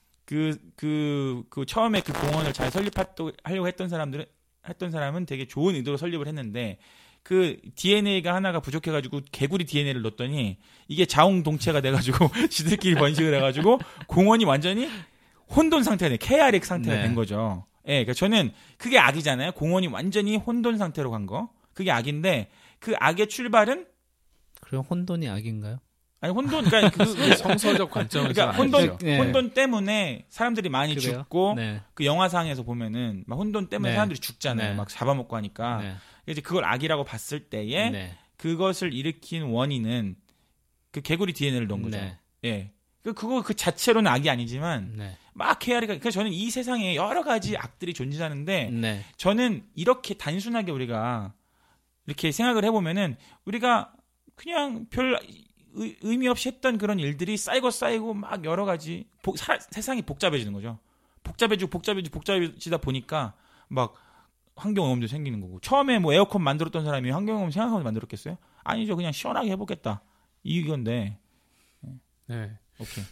그 처음에 그 공원을 잘 설립하려고 했던 사람은 되게 좋은 의도로 설립을 했는데 그 DNA가 하나가 부족해가지고 개구리 DNA를 넣었더니 이게 자웅동체가 돼가지고 지들끼리 번식을 해가지고 공원이 완전히 혼돈 상태가 된, 케아릭 상태가 된 거죠. 예, 그러니까 저는 그게 악이잖아요. 공원이 완전히 혼돈 상태로 간 거. 그게 악인데 그 악의 출발은 그럼 혼돈이 악인가요? 아니 혼돈, 그러니까 그 성서적 관점에서 그러니까 혼돈 때문에 사람들이 많이 그래요? 죽고 그 영화상에서 보면은 막 혼돈 때문에 사람들이 죽잖아요. 막 잡아먹고 하니까 이제 그걸 악이라고 봤을 때에 그것을 일으킨 원인은 그 개구리 DNA를 넣은 거죠. 예, 그 자체로는 악이 아니지만 막 케아리가. 그래서 저는 이 세상에 여러 가지 악들이 존재하는데 저는 이렇게 단순하게 우리가 이렇게 생각을 해보면은 우리가 그냥 별 의미 없이 했던 그런 일들이 쌓이고 막 여러 가지 세상이 복잡해지는 거죠. 복잡해지다 보니까 막 환경오염도 생기는 거고. 처음에 뭐 에어컨 만들었던 사람이 환경오염 생각하면서 만들었겠어요? 아니죠. 그냥 시원하게 해보겠다 이건데. 네. 오케이.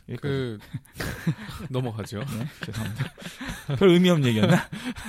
넘어가죠. 네, 죄송합니다. 별 의미 없는 얘기였나?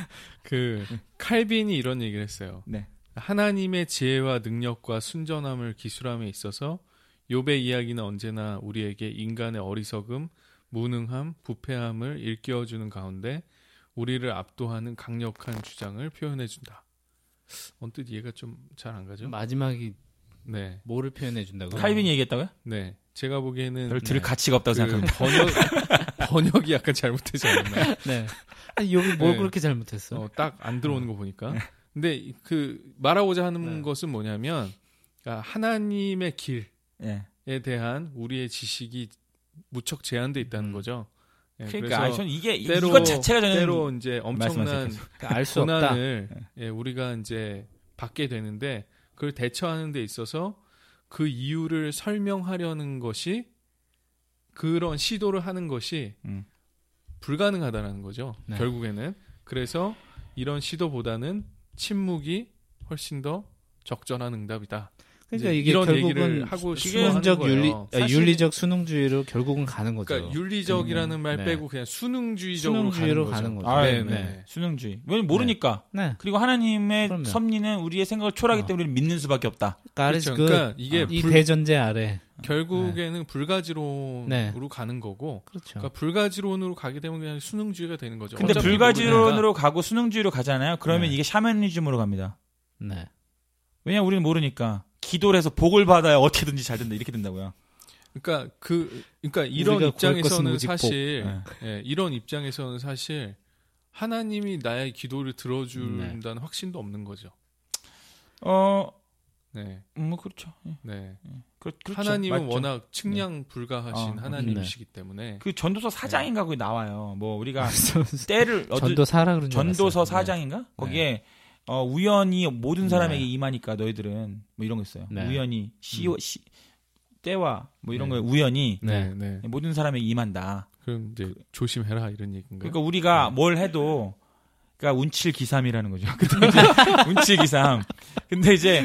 칼빈이 이런 얘기를 했어요. 네. 하나님의 지혜와 능력과 순전함을 기술함에 있어서 욥의 이야기는 언제나 우리에게 인간의 어리석음, 무능함, 부패함을 일깨워주는 가운데 우리를 압도하는 강력한 주장을 표현해준다. 언뜻 이해가 좀 잘 안 가죠? 마지막이 네. 뭐를 표현해준다고요? 칼빈이 얘기했다고요? 네. 제가 보기에는 별 들을 가치가 없다고 생각합니다. 번역이 약간 잘못되지 않았나요? 네. 아니, 여기 뭘 네. 그렇게 잘못했어? 딱 안 들어오는 거 보니까. 근데 그 말하고자 하는 것은 뭐냐면 그러니까 하나님의 길에 대한 우리의 지식이 무척 제한돼 있다는 거죠. 예, 그러니까 저는 이게 때로, 이것 자체가 저는 때로 이제 엄청난 알 수 없다. 고난을 우리가 이제 받게 되는데 그걸 대처하는 데 있어서 그 이유를 설명하려는 것이 그런 시도를 하는 것이 불가능하다는 거죠. 네. 결국에는. 그래서 이런 시도보다는 침묵이 훨씬 더 적절한 응답이다. 그러니까 이게 이런 결국은 얘기를 하고 수능적 윤리적 수능주의로 결국은 가는 거죠. 그러니까 윤리적이라는 말 네. 빼고 그냥 수능주의로 가는 거죠. 아, 네, 네. 네. 수능주의. 왜냐면 모르니까. 네. 그리고 하나님의 그럼요. 섭리는 우리의 생각을 초월하기 때문에 우리를 믿는 수밖에 없다. 그렇죠. 그러니까 이게 이 대전제 아래 결국에는 불가지론으로 네. 가는 거고, 그렇죠. 그러니까 불가지론으로 가게 되면 그냥 수능주의가 되는 거죠. 근데 어차피 불가지론으로 가고 수능주의로 가잖아요. 그러면 네. 이게 샤머니즘으로 갑니다. 네. 왜냐면 우리는 모르니까 기도를 해서 복을 받아야 어떻게든지 잘 된다 이렇게 된다고요. 그러니까 이런 입장에서는 사실 네. 이런 입장에서는 사실 하나님이 나의 기도를 들어준다는 확신도 없는 거죠. 네. 뭐 그렇죠. 네. 그렇죠. 하나님은 맞죠. 워낙 측량 불가하신 하나님이시기 때문에 그 전도서 4장인가 거기 나와요. 뭐 우리가 때를 전도사라 그런 전도서 4장인가? 거기에 우연히 모든 사람에게 임하니까 너희들은 뭐 이런 거 있어요. 네. 우연히 때와 뭐 이런 거에 우연히 네. 모든 사람에게 임한다. 그럼 이제 조심해라 이런 얘기인가요? 그러니까 우리가 뭘 해도 그러니까 운칠기삼이라는 거죠. 운칠기삼. 근데 이제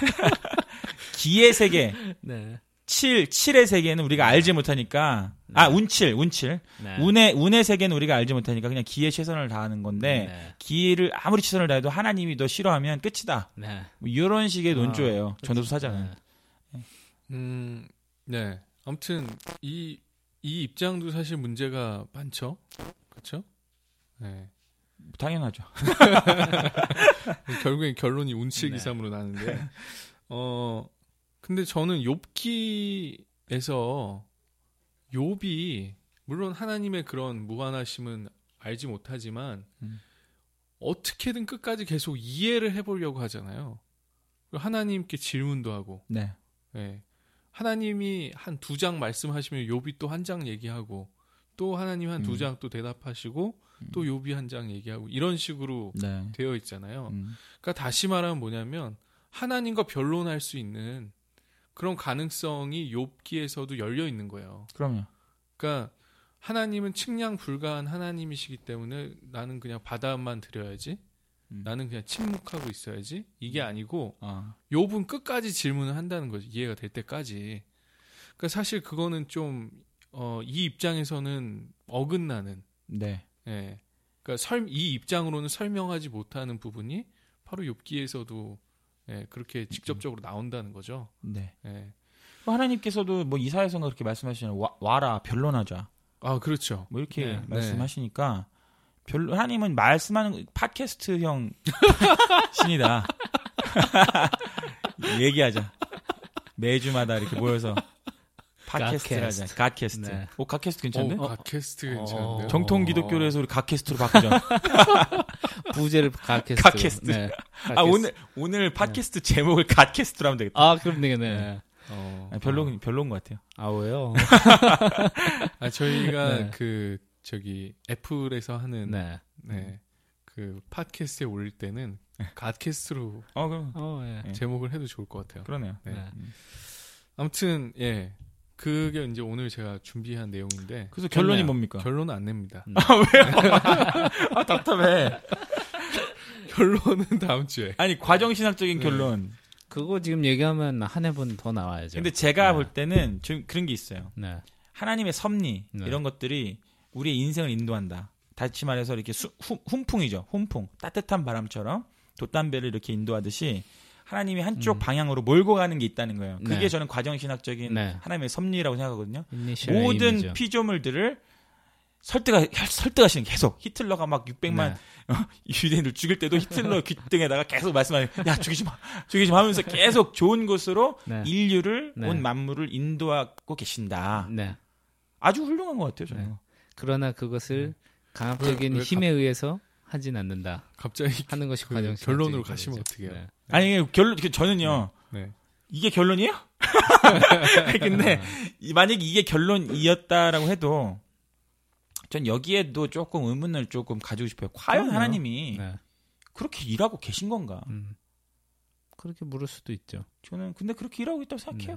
기의 세계, 네. 7의 세계는 우리가 알지 못하니까 운칠. 네. 운의 세계는 우리가 알지 못하니까 그냥 기에 최선을 다하는 건데 네. 기를 아무리 최선을 다해도 하나님이 너 싫어하면 끝이다. 네. 뭐 이런 식의 논조예요. 전도서 사장은. 네. 아무튼 이 입장도 사실 문제가 많죠. 그렇죠? 네. 당연하죠. 결국엔 결론이 운칠기삼으로 나는데 근데 저는 욥기에서 욥이 물론 하나님의 그런 무한하심은 알지 못하지만 어떻게든 끝까지 계속 이해를 해보려고 하잖아요. 하나님께 질문도 하고 네. 네. 하나님이 한 2장 말씀하시면 욥이 또 1장 얘기하고 또 하나님 한 2장 또 대답하시고 또 욥이 1장 얘기하고 이런 식으로 되어 있잖아요. 그러니까 다시 말하면 뭐냐면 하나님과 변론할 수 있는 그런 가능성이 욥기에서도 열려 있는 거예요. 그럼요. 그러니까 하나님은 측량 불가한 하나님이시기 때문에 나는 그냥 받아만 드려야지. 나는 그냥 침묵하고 있어야지. 이게 아니고 욥은 끝까지 질문을 한다는 거죠. 이해가 될 때까지. 그러니까 사실 그거는 좀 이 입장에서는 어긋나는. 네. 예. 그러니까 이 입장으로는 설명하지 못하는 부분이 바로 욥기에서도 그렇게 직접적으로 나온다는 거죠. 네. 예. 하나님께서도 뭐 이사야서가 그렇게 말씀하시잖아요. 와라 변론하자. 아 그렇죠. 뭐 이렇게 말씀하시니까 하나님은 말씀하는 팟캐스트형 신이다. 얘기하자. 매주마다 이렇게 모여서 팟캐스트를 하자. 갓캐스트. 네. 갓캐스트 괜찮네? 갓캐스트 괜찮은데요? 정통 기독교로 해서 우리 갓캐스트로 바꾸자. 부제를 갓캐스트. 갓캐스트. 네. 오늘 팟캐스트 제목을 갓캐스트로 하면 되겠다. 그럼 되겠네. 별로인 것 같아요. 왜요? 저희가 애플에서 하는 네. 그 팟캐스트에 올릴 때는 갓캐스트로 그럼. 제목을 해도 좋을 것 같아요. 그러네요. 네. 아무튼 그게 이제 오늘 제가 준비한 내용인데. 그래서 결론이 뭡니까? 결론은 안 냅니다. 왜요? 답답해. 결론은 다음 주에. 아니 과정신학적인 결론. 그거 지금 얘기하면 한 해분 더 나와야죠. 근데 제가 볼 때는 좀 그런 게 있어요. 네. 하나님의 섭리 이런 것들이 우리의 인생을 인도한다. 다시 말해서 이렇게 훈풍이죠. 훈풍. 따뜻한 바람처럼 돛담배를 이렇게 인도하듯이 하나님이 한쪽 방향으로 몰고 가는 게 있다는 거예요. 그게 저는 과정신학적인 하나님의 섭리라고 생각하거든요. 모든 이미죠. 피조물들을 설득하시는 계속 히틀러가 막 600만 유대인들 죽일 때도 히틀러 귀등에다가 계속 말씀하는 야 죽이지 마 하면서 계속 좋은 곳으로 인류를 온 만물을 인도하고 계신다. 아주 훌륭한 것 같아요 저는. 그러나 그것을 강압적인 힘에 의해서 하진 않는다. 갑자기 하는 것이 과정. 결론으로 가시면 어떡해요? 아니 저는요. 이게 결론이에요? 근데 만약에 이게 결론이었다라고 해도 전 여기에도 조금 의문을 조금 가지고 싶어요. 과연 하나님이 그렇게 일하고 계신 건가? 그렇게 물을 수도 있죠. 저는 근데 그렇게 일하고 있다고 생각해요.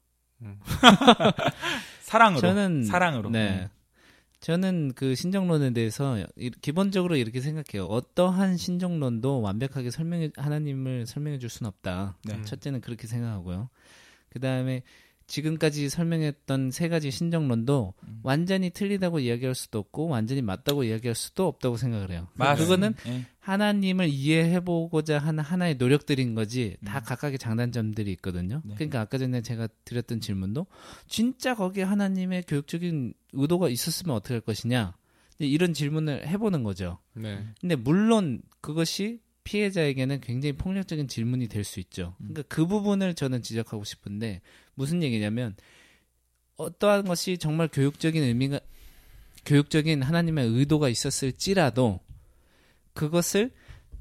사랑으로. 네. 저는 그 신정론에 대해서 기본적으로 이렇게 생각해요. 어떠한 신정론도 완벽하게 하나님을 설명해 줄 수는 없다. 첫째는 그렇게 생각하고요. 그 다음에 지금까지 설명했던 세 가지 신정론도 완전히 틀리다고 이야기할 수도 없고 완전히 맞다고 이야기할 수도 없다고 생각을 해요. 그거는 하나님을 이해해보고자 하는 하나의 노력들인 거지 다 각각의 장단점들이 있거든요. 그러니까 아까 전에 제가 드렸던 질문도 진짜 거기에 하나님의 교육적인 의도가 있었으면 어떻게 할 것이냐 이런 질문을 해보는 거죠. 근데 물론 그것이 피해자에게는 굉장히 폭력적인 질문이 될 수 있죠. 그러니까 그 부분을 저는 지적하고 싶은데 무슨 얘기냐면 어떠한 것이 정말 교육적인 하나님의 의도가 있었을지라도 그것을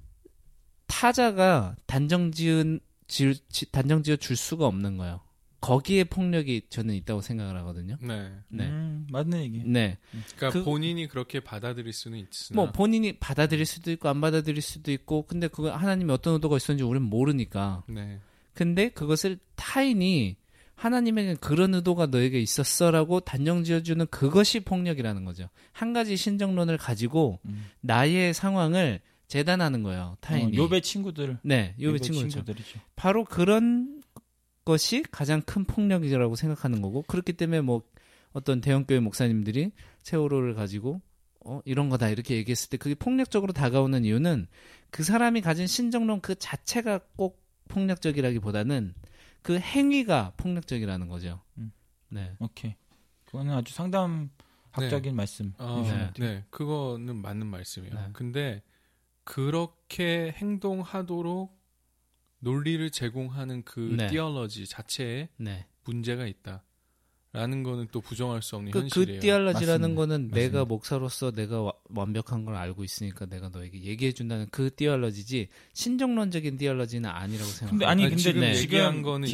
타자가 단정지어 줄 수가 없는 거예요. 거기에 폭력이 저는 있다고 생각을 하거든요. 맞는 얘기. 그러니까 본인이 그렇게 받아들일 수는 있으나 뭐 본인이 받아들일 수도 있고 안 받아들일 수도 있고 근데 그거 하나님이 어떤 의도가 있었는지 우리는 모르니까. 근데 그것을 타인이 하나님에게 그런 의도가 너에게 있었어라고 단정지어주는 그것이 폭력이라는 거죠. 한 가지 신정론을 가지고 나의 상황을 재단하는 거예요. 타인이. 욥의 친구들. 욥의 친구들이죠. 바로 그런 것이 가장 큰 폭력이라고 생각하는 거고 그렇기 때문에 뭐 어떤 대형교회 목사님들이 세월호를 가지고 이런 거다 이렇게 얘기했을 때 그게 폭력적으로 다가오는 이유는 그 사람이 가진 신정론 그 자체가 꼭 폭력적이라기보다는 그 행위가 폭력적이라는 거죠. 오케이. 그거는 아주 상담학적인 말씀. 그거는 맞는 말씀이에요. 근데 그렇게 행동하도록 논리를 제공하는 그 티올로지 자체에 문제가 있다라는 거는 또 부정할 수 없는 현실이에요. 그 티올로지라는 거는 내가 목사로서 내가 완벽한 걸 알고 있으니까 내가 너에게 얘기해 준다는 그 티올로지지 신정론적인 티올로지는 아니라고 생각합니다. 근데 지금 얘기한 거는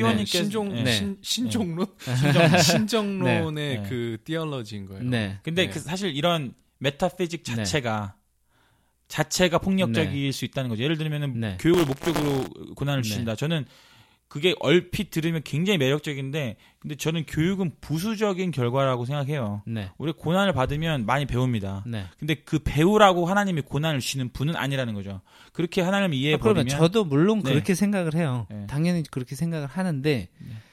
신정론의 그 티올로지인 거예요. 근데 사실 이런 메타피직 자체가 폭력적일 수 있다는 거죠. 예를 들면은 교육을 목적으로 고난을 주신다. 저는 그게 얼핏 들으면 굉장히 매력적인데 근데 저는 교육은 부수적인 결과라고 생각해요. 우리 고난을 받으면 많이 배웁니다. 근데 그 배우라고 하나님이 고난을 주시는 분은 아니라는 거죠. 그렇게 하나님을 이해해버리면 그러면 저도 물론 그렇게 생각을 해요. 당연히 그렇게 생각을 하는데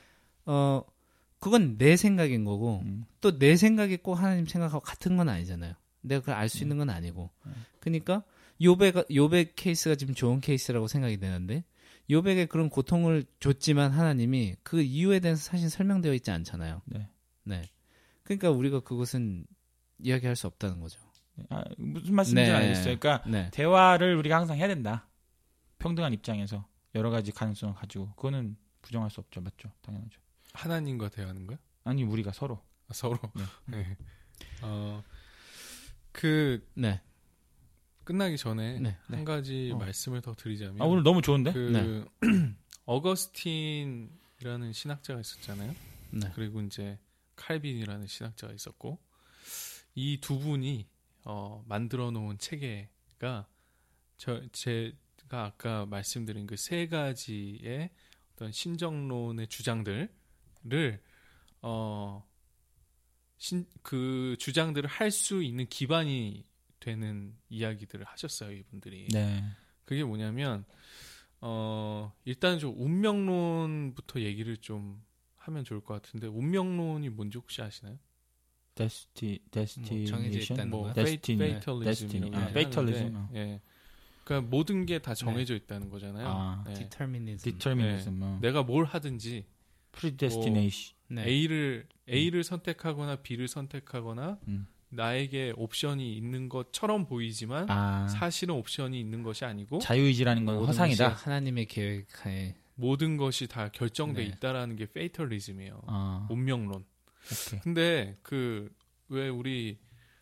그건 내 생각인 거고 또 내 생각이 꼭 하나님 생각하고 같은 건 아니잖아요. 내가 그걸 알 수 있는 건 아니고. 그러니까 욥의 케이스가 지금 좋은 케이스라고 생각이 되는데 욥에게 그런 고통을 줬지만 하나님이 그 이유에 대해서 사실 설명되어 있지 않잖아요. 그러니까 우리가 그것은 이야기할 수 없다는 거죠. 무슨 말씀인지 알겠어요. 그러니까 대화를 우리가 항상 해야 된다. 평등한 입장에서 여러 가지 가능성을 가지고 그거는 부정할 수 없죠. 맞죠? 당연하죠. 하나님과 대화하는 거야? 아니 우리가 서로. 서로. 끝나기 전에 한 가지 말씀을 더 드리자면 오늘 너무 좋은데? 어거스틴이라는 신학자가 있었잖아요. 그리고 이제 칼빈이라는 신학자가 있었고 이 두 분이 만들어 놓은 체계가 제가 아까 말씀드린 그 세 가지의 어떤 신정론의 주장들을 그 주장들을 할 수 있는 기반이 되는 이야기들을 하셨어요, 이분들이. 그게 뭐냐면 일단 좀 운명론부터 얘기를 좀 하면 좋을 것 같은데 운명론이 뭔지 혹시 아시나요? 정해져 있다는 거야? 페이털리즘. 그러니까 모든 게 다 정해져 있다는 거잖아요. 디터미니즘. 내가 뭘 하든지 predestination. A를 선택하거나 B를 선택하거나 나에게 옵션이 있는 것처럼 보이지만 사실은 옵션이 있는 것이 아니고 자유의지라는 건 허상이다. 하나님의 계획하에 모든 것이 다 결정돼 있다라는 게 페이털리즘이에요. 운명론. 오케이. 근데 왜 우리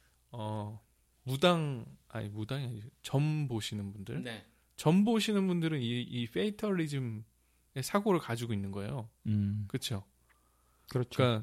무당이 아니죠. 점 보시는 분들. 네. 점 보시는 분들은 이 페이털리즘의 사고를 가지고 있는 거예요. 그렇죠. 그렇죠. 그러니까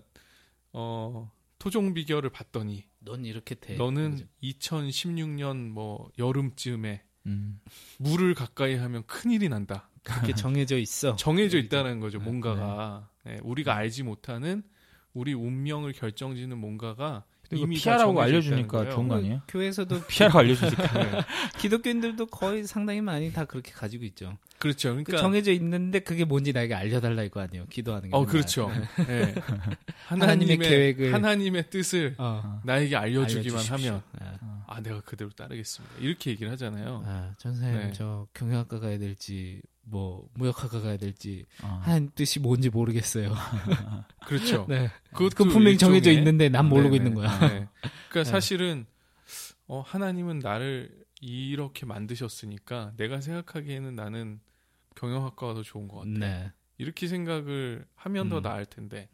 토종 비결을 봤더니 넌 이렇게 돼. 너는 그렇죠. 2016년 뭐 여름쯤에 물을 가까이 하면 큰일이 난다. 그렇게 정해져 있어. 정해져 있다는 거죠. 뭔가가 우리가 알지 못하는 우리 운명을 결정짓는 뭔가가 이미 피하라고 알려주니까 좋은 거 아니에요? 교회에서도 피하라고 알려주니까. 네. 기독교인들도 거의 상당히 많이 다 그렇게 가지고 있죠. 그렇죠. 그러니까 정해져 있는데 그게 뭔지 나에게 알려달라 이거 아니에요. 기도하는 게. 그렇죠. 네. 하나님의 계획을, 하나님의 뜻을 나에게 알려주기만 하면 내가 그대로 따르겠습니다. 이렇게 얘기를 하잖아요. 전사님 저 경영학과 가야 될지 뭐 무역학과 가야 될지 하나님 뜻이 뭔지 모르겠어요. 그렇죠. 네. 그 분명히 정해져 있는데 난 모르고 있는 거야. 네. 그러니까 사실은 하나님은 나를 이렇게 만드셨으니까 내가 생각하기에는 나는 경영학과가 더 좋은 것 같아. 네. 이렇게 생각을 하면 더 나을 텐데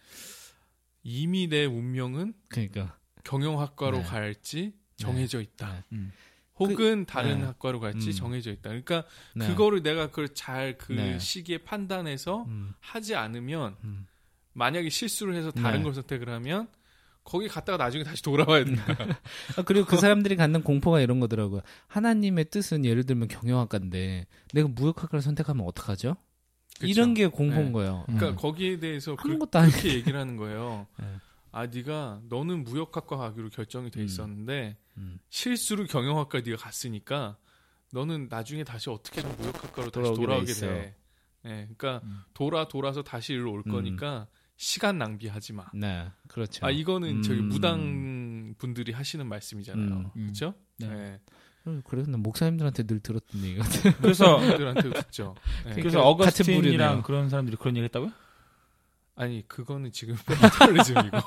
이미 내 운명은 그러니까 경영학과로 갈지 정해져 있다. 혹은 다른 학과로 갈지 정해져 있다. 그러니까 그거를 내가 그걸 잘 시기에 판단해서 하지 않으면 만약에 실수를 해서 다른 걸 선택을 하면 거기 갔다가 나중에 다시 돌아와야 된다. 그리고 그 사람들이 갖는 공포가 이런 거더라고요. 하나님의 뜻은 예를 들면 경영학과인데 내가 무역학과를 선택하면 어떡하죠? 그쵸? 이런 게 공포인 거예요. 그러니까 거기에 대해서 그렇게 얘기를 하는 거예요. 너는 무역학과 가기로 결정이 돼 있었는데 실수로 경영학과 네가 갔으니까 너는 나중에 다시 어떻게든 무역학과로 다시 돌아오게 돼. 그러니까 돌아서 다시 일로 올 거니까 시간 낭비하지 마. 네, 그렇죠. 이거는 저기 무당 분들이 하시는 말씀이잖아요. 그렇죠? 네. 그래서 난 목사님들한테 늘 들었던 얘기 같아요. 그래서 분들한테 듣죠. 그래서 어거스틴이랑 그런 사람들이 그런 얘기 했다고요? 아니 그거는 지금 페이털리즘이고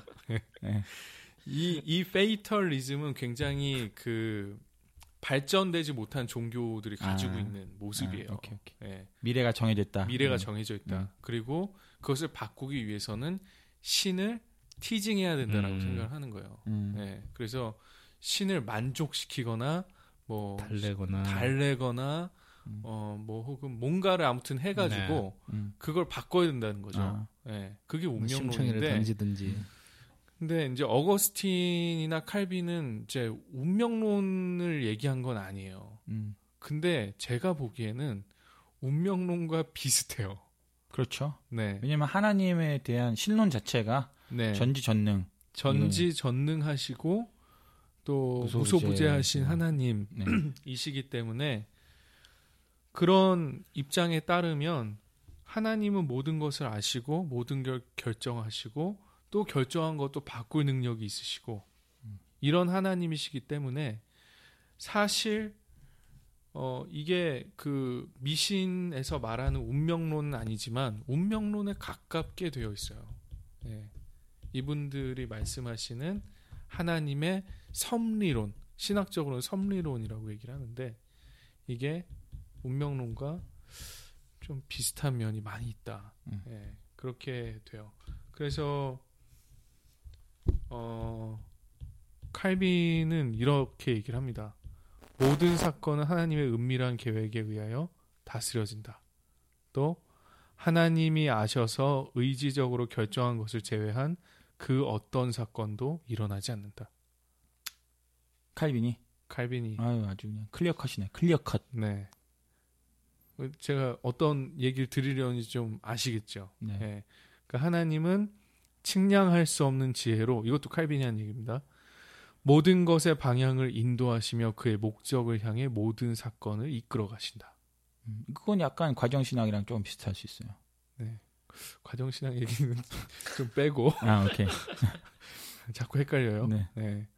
이 페이털리즘은 굉장히 발전되지 못한 종교들이 가지고 있는 모습이에요. 오케이. 미래가 정해졌다. 미래가 정해져 있다. 그리고 그것을 바꾸기 위해서는 신을 티징해야 된다라고 생각을 하는 거예요. 그래서 신을 만족시키거나 뭐 달래거나 뭐 혹은 뭔가를 아무튼 해가지고 그걸 바꿔야 된다는 거죠. 그게 운명론인데. 던지든지. 근데 이제 어거스틴이나 칼빈은 이제 운명론을 얘기한 건 아니에요. 근데 제가 보기에는 운명론과 비슷해요. 그렇죠. 네. 왜냐면 하나님에 대한 신론 자체가 전지전능하시고 또 무소부재하신 하나님이시기 때문에 그런 입장에 따르면 하나님은 모든 것을 아시고 모든 걸 결정하시고 또 결정한 것도 바꿀 능력이 있으시고 이런 하나님이시기 때문에 사실 이게 그 미신에서 말하는 운명론은 아니지만 운명론에 가깝게 되어 있어요. 이분들이 말씀하시는 하나님의 섭리론, 신학적으로는 섭리론이라고 얘기를 하는데 이게 운명론과 좀 비슷한 면이 많이 있다. 그렇게 돼요. 그래서 칼빈은 이렇게 얘기를 합니다. 모든 사건은 하나님의 은밀한 계획에 의하여 다스려진다. 또 하나님이 아셔서 의지적으로 결정한 것을 제외한 그 어떤 사건도 일어나지 않는다. 칼빈이 아주 그냥 클리어컷이네. 클리어컷. 네. 제가 어떤 얘기를 드리려는지 좀 아시겠죠. 그러니까 하나님은 측량할 수 없는 지혜로, 이것도 칼빈이 한 얘기입니다. 모든 것의 방향을 인도하시며 그의 목적을 향해 모든 사건을 이끌어 가신다. 그건 약간 과정신학이랑 좀 비슷할 수 있어요. 네. 과정신학 얘기는 좀 빼고. 오케이. 자꾸 헷갈려요. 네.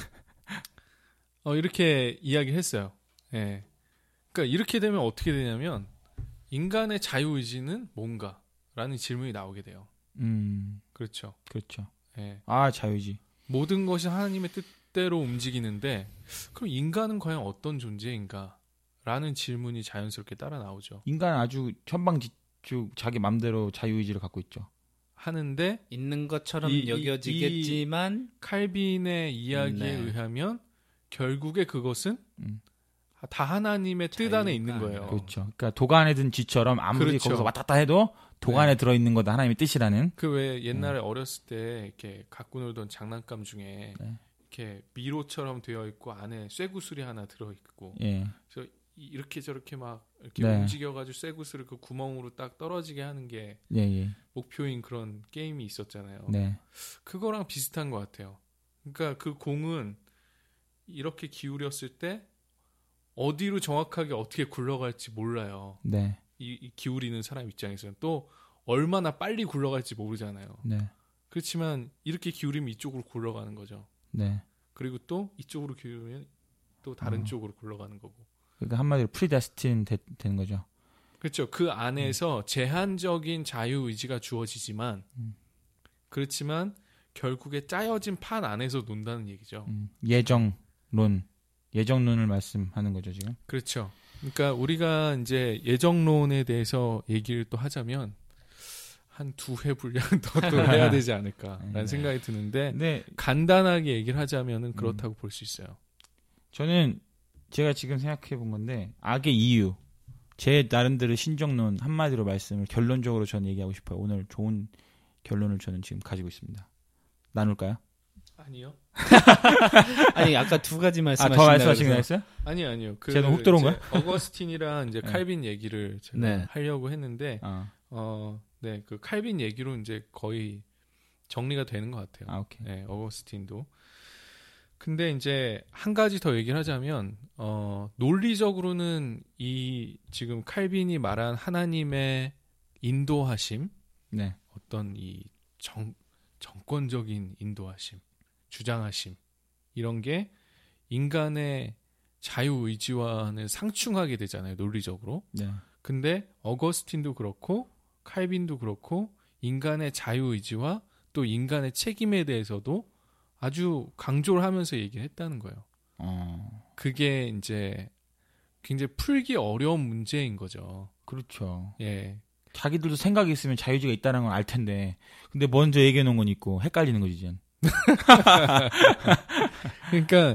이렇게 이야기를 했어요. 네. 그러니까 이렇게 되면 어떻게 되냐면 인간의 자유의지는 뭔가? 라는 질문이 나오게 돼요. 그렇죠. 네. 자유의지. 모든 것이 하나님의 뜻대로 움직이는데 그럼 인간은 과연 어떤 존재인가? 라는 질문이 자연스럽게 따라 나오죠. 인간은 아주 천방지축 자기 맘대로 자유의지를 갖고 있죠. 하는데 있는 것처럼 여겨지겠지만 칼빈의 이야기에 의하면 결국에 그것은 다 하나님의 뜻 안에 있는 거예요. 그렇죠. 그러니까 독안에 든 쥐처럼 아무리 그렇죠. 거기서 왔다 갔다 해도 독안에 들어있는 거다 하나님의 뜻이라는. 그 왜 옛날에 어렸을 때 이렇게 갖고 놀던 장난감 중에 이렇게 미로처럼 되어 있고 안에 쇠구슬이 하나 들어 있고. 그래서 이렇게 저렇게 막 이렇게 움직여가지고 쇠구슬을 그 구멍으로 딱 떨어지게 하는 게 목표인 그런 게임이 있었잖아요. 그거랑 비슷한 것 같아요. 그러니까 그 공은 이렇게 기울였을 때 어디로 정확하게 어떻게 굴러갈지 몰라요. 이 기울이는 사람 입장에서는 또 얼마나 빨리 굴러갈지 모르잖아요. 그렇지만 이렇게 기울이면 이쪽으로 굴러가는 거죠. 그리고 또 이쪽으로 기울이면 또 다른 쪽으로 굴러가는 거고. 그러니까 한마디로 프리데스틴 되는 거죠. 그렇죠. 그 안에서 제한적인 자유의지가 주어지지만 그렇지만 결국에 짜여진 판 안에서 논다는 얘기죠. 예정론을 말씀하는 거죠, 지금. 그렇죠. 그러니까 우리가 이제 예정론에 대해서 얘기를 또 하자면 한 2회 분량 더 또 해야 되지 않을까라는 생각이 드는데 간단하게 얘기를 하자면은 그렇다고 볼 수 있어요. 저는 제가 지금 생각해 본 건데 악의 이유, 제 나름대로 신정론 한마디로 말씀을 결론적으로 저는 얘기하고 싶어요. 오늘 좋은 결론을 저는 지금 가지고 있습니다. 나눌까요? 아니요. 아니 아까 2가지 말씀하신다고. 더 말씀하시긴 했어요? 아니요. 제가 훅 들어온 거야? 어거스틴이랑 이제 칼빈 얘기를 제가 하려고 했는데 그 칼빈 얘기로 이제 거의 정리가 되는 것 같아요. 오케이. 네, 어거스틴도. 근데 이제 한 가지 더 얘기를 하자면 논리적으로는 이 지금 칼빈이 말한 하나님의 인도하심, 어떤 이 정권적인 인도하심, 주장하심 이런 게 인간의 자유의지와는 상충하게 되잖아요, 논리적으로. 근데 어거스틴도 그렇고 칼빈도 그렇고 인간의 자유의지와 또 인간의 책임에 대해서도 아주 강조를 하면서 얘기를 했다는 거예요. 그게 이제 굉장히 풀기 어려운 문제인 거죠. 그렇죠. 예. 자기들도 생각이 있으면 자유의지가 있다는 걸 알 텐데, 근데 먼저 얘기해 놓은 건 있고 헷갈리는 거지, 이제. 그러니까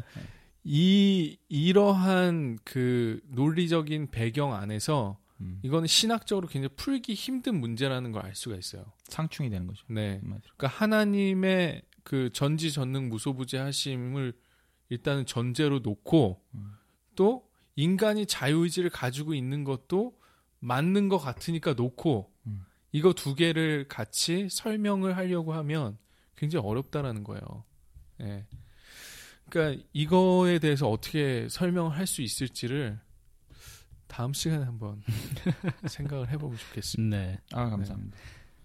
이러한 그 논리적인 배경 안에서 이거는 신학적으로 굉장히 풀기 힘든 문제라는 걸 알 수가 있어요. 상충이 되는 거죠. 네. 그러니까 하나님의 그 전지전능 무소부재하심을 일단은 전제로 놓고 또 인간이 자유의지를 가지고 있는 것도 맞는 것 같으니까 놓고 이거 2개를 같이 설명을 하려고 하면 굉장히 어렵다라는 거예요. 예. 그러니까 이거에 대해서 어떻게 설명을 할 수 있을지를 다음 시간에 한번 생각을 해보고 싶겠습니다. 네. 감사합니다.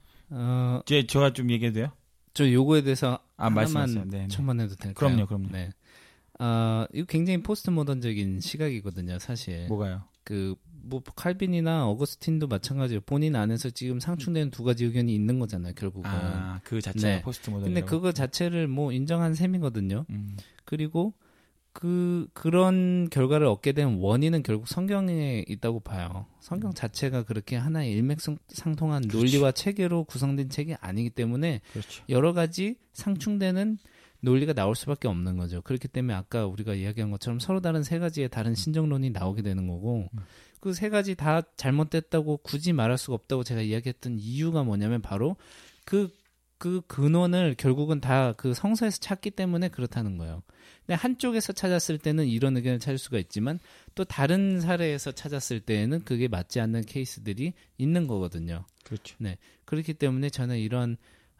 제가 좀 얘기해도 돼요? 저 요거에 대해서 하나만 첨언해도 될까요? 그럼요. 네. 이거 굉장히 포스트 모던적인 시각이거든요, 사실. 뭐가요? 뭐 칼빈이나 어거스틴도 마찬가지예요. 본인 안에서 지금 상충되는 2가지 의견이 있는 거잖아요, 결국은. 그 자체가 포스트 모던이라고. 근데 그거 자체를 뭐 인정한 셈이거든요. 그리고 그런 결과를 얻게 된 원인은 결국 성경에 있다고 봐요. 성경 자체가 그렇게 하나의 일맥상통한 논리와 체계로 구성된 책이 아니기 때문에 여러 가지 상충되는 논리가 나올 수밖에 없는 거죠. 그렇기 때문에 아까 우리가 이야기한 것처럼 서로 다른 3가지의 다른 신정론이 나오게 되는 거고 그 3가지 다 잘못됐다고 굳이 말할 수가 없다고 제가 이야기했던 이유가 뭐냐면 바로 그 근원을 결국은 다 그 성서에서 찾기 때문에 그렇다는 거예요. 근데 한쪽에서 찾았을 때는 이런 의견을 찾을 수가 있지만 또 다른 사례에서 찾았을 때에는 그게 맞지 않는 케이스들이 있는 거거든요. 그렇죠. 네. 그렇기 때문에 저는 이런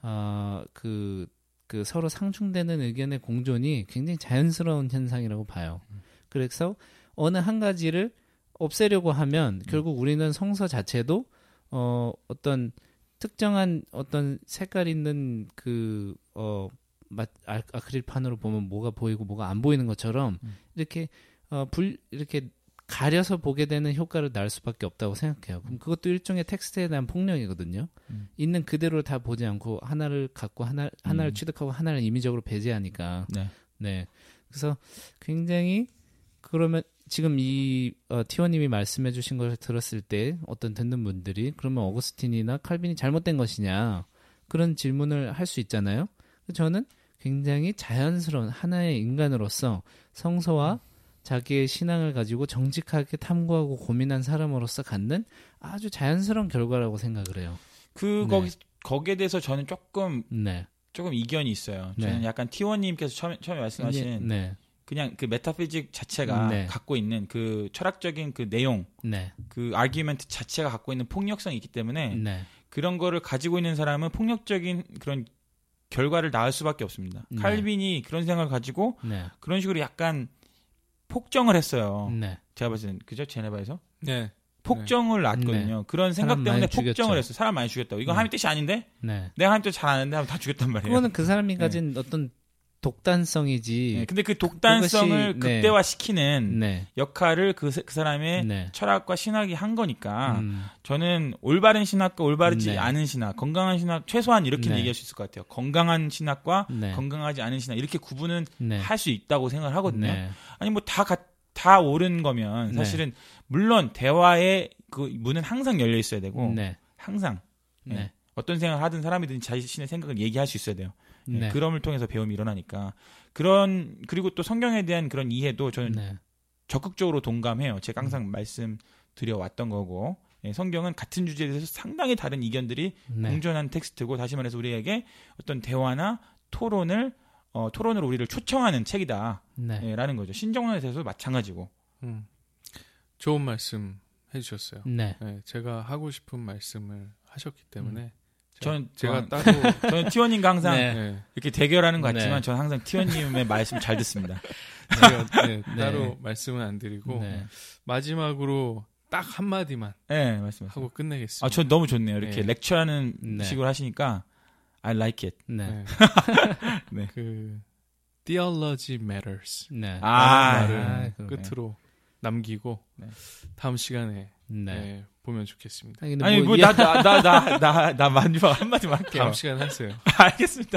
그 서로 상충되는 의견의 공존이 굉장히 자연스러운 현상이라고 봐요. 그래서 어느 한 가지를 없애려고 하면 결국 우리는 성서 자체도 어떤 특정한 어떤 색깔 있는 아크릴판으로 보면 뭐가 보이고 뭐가 안 보이는 것처럼 이렇게 이렇게 가려서 보게 되는 효과를 낳을 수밖에 없다고 생각해요. 그럼 그것도 일종의 텍스트에 대한 폭력이거든요. 있는 그대로 다 보지 않고 하나를 갖고 하나를 취득하고 하나를 임의적으로 배제하니까. 네. 그래서 굉장히 그러면 지금 이 티원님이 말씀해주신 걸 들었을 때 어떤 듣는 분들이 그러면 어거스틴이나 칼빈이 잘못된 것이냐 그런 질문을 할 수 있잖아요. 저는 굉장히 자연스러운 하나의 인간으로서 성서와 자기의 신앙을 가지고 정직하게 탐구하고 고민한 사람으로서 갖는 아주 자연스러운 결과라고 생각을 해요. 거기에 대해서 저는 조금 이견이 있어요. 저는 약간 T1님께서 처음에 말씀하신 그냥 그 메타피직 자체가 갖고 있는 그 철학적인 그 내용, 그 아규멘트 자체가 갖고 있는 폭력성이 있기 때문에 그런 거를 가지고 있는 사람은 폭력적인 그런 결과를 낳을 수밖에 없습니다. 칼빈이 그런 생각을 가지고 그런 식으로 약간 폭정을 했어요. 제가 봤을 땐 그죠? 제네바에서? 폭정을 낳았거든요. 그런 생각 때문에 폭정을 했어요. 사람 많이 죽였다고. 이거 하나님 뜻이 아닌데? 내가 하나님 뜻 잘 아는데 하면 다 죽였단 말이에요. 그거는 그 사람이 가진 어떤 독단성이지. 근데 그 독단성을 극대화시키는 역할을 그 사람의 철학과 신학이 한 거니까 저는 올바른 신학과 올바르지 않은 신학, 건강한 신학 최소한 이렇게 얘기할 수 있을 것 같아요. 건강한 신학과 건강하지 않은 신학 이렇게 구분은 할 수 있다고 생각을 하거든요. 아니 뭐 다 옳은 거면 사실은 물론 대화의 그 문은 항상 열려 있어야 되고 항상 어떤 생각을 하든 사람이든 자신의 생각을 얘기할 수 있어야 돼요. 그럼을 통해서 배움이 일어나니까 그리고 또 성경에 대한 그런 이해도 저는 적극적으로 동감해요. 제가 항상 말씀드려 왔던 거고 성경은 같은 주제에 대해서 상당히 다른 이견들이 공존한 텍스트고 다시 말해서 우리에게 어떤 대화나 토론으로 우리를 초청하는 책이다 라는 거죠. 신정론에 대해서도 마찬가지고. 좋은 말씀 해주셨어요. 제가 하고 싶은 말씀을 하셨기 때문에 제가 따로 저는 T1님과 항상 이렇게 대결하는 것 같지만 저는 항상 T1님의 말씀 잘 듣습니다. 따로 말씀은 안 드리고 마지막으로 딱 한마디만 하고 끝내겠습니다. 저 너무 좋네요. 이렇게 렉처하는 식으로 하시니까 I like it. 그 Theology Matters 말을 끝으로 남기고 다음 시간에 보면 좋겠습니다. 아니 뭐 나 마지막 한마디만 할게요. 다음 시간에 하세요. 알겠습니다.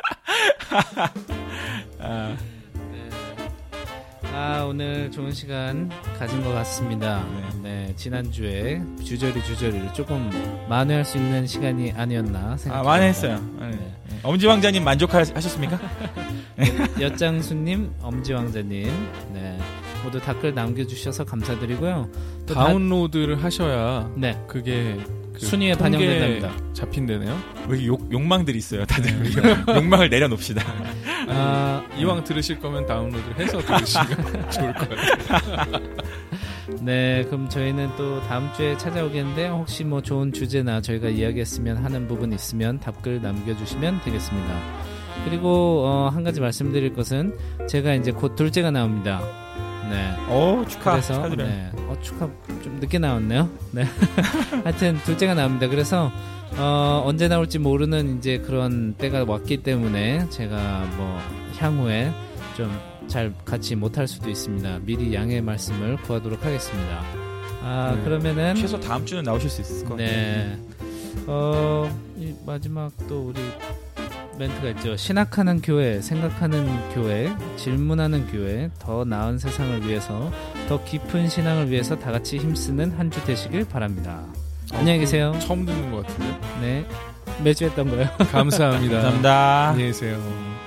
오늘 좋은 시간 가진 것 같습니다. 지난주에 주저리를 조금 만회할 수 있는 시간이 아니었나 생각합니다. 만회했어요. 엄지왕자님 만족하셨습니까? 엿장수님, 엄지왕자님, 모두 댓글 남겨주셔서 감사드리고요. 또 다운로드를 하셔야 그게 순위에 반영된답니다. 잡힌대네요. 왜 욕망들이 있어요. 다들 욕망을 내려놓읍시다. 이왕 들으실 거면 다운로드를 해서 들으시면 좋을 것 같아요. 그럼 저희는 또 다음 주에 찾아오겠는데 혹시 뭐 좋은 주제나 저희가 이야기했으면 하는 부분 있으면 답글 남겨주시면 되겠습니다. 그리고 한 가지 말씀드릴 것은 제가 이제 곧 둘째가 나옵니다. 축하. 그래서 축하 좀 늦게 나왔네요. 하여튼 둘째가 나옵니다. 그래서 언제 나올지 모르는 이제 그런 때가 왔기 때문에 제가 뭐 향후에 좀 잘 같이 못할 수도 있습니다. 미리 양해의 말씀을 구하도록 하겠습니다. 그러면은 최소 다음 주는 나오실 수 있을 것 같아요. 이 마지막 또 우리 멘트가 있죠. 신학하는 교회, 생각하는 교회, 질문하는 교회, 더 나은 세상을 위해서, 더 깊은 신앙을 위해서 다 같이 힘쓰는 한 주 되시길 바랍니다. 안녕히 계세요. 처음 듣는 것 같은데. 매주 했던 거예요. 감사합니다. 감사합니다. 안녕히 계세요.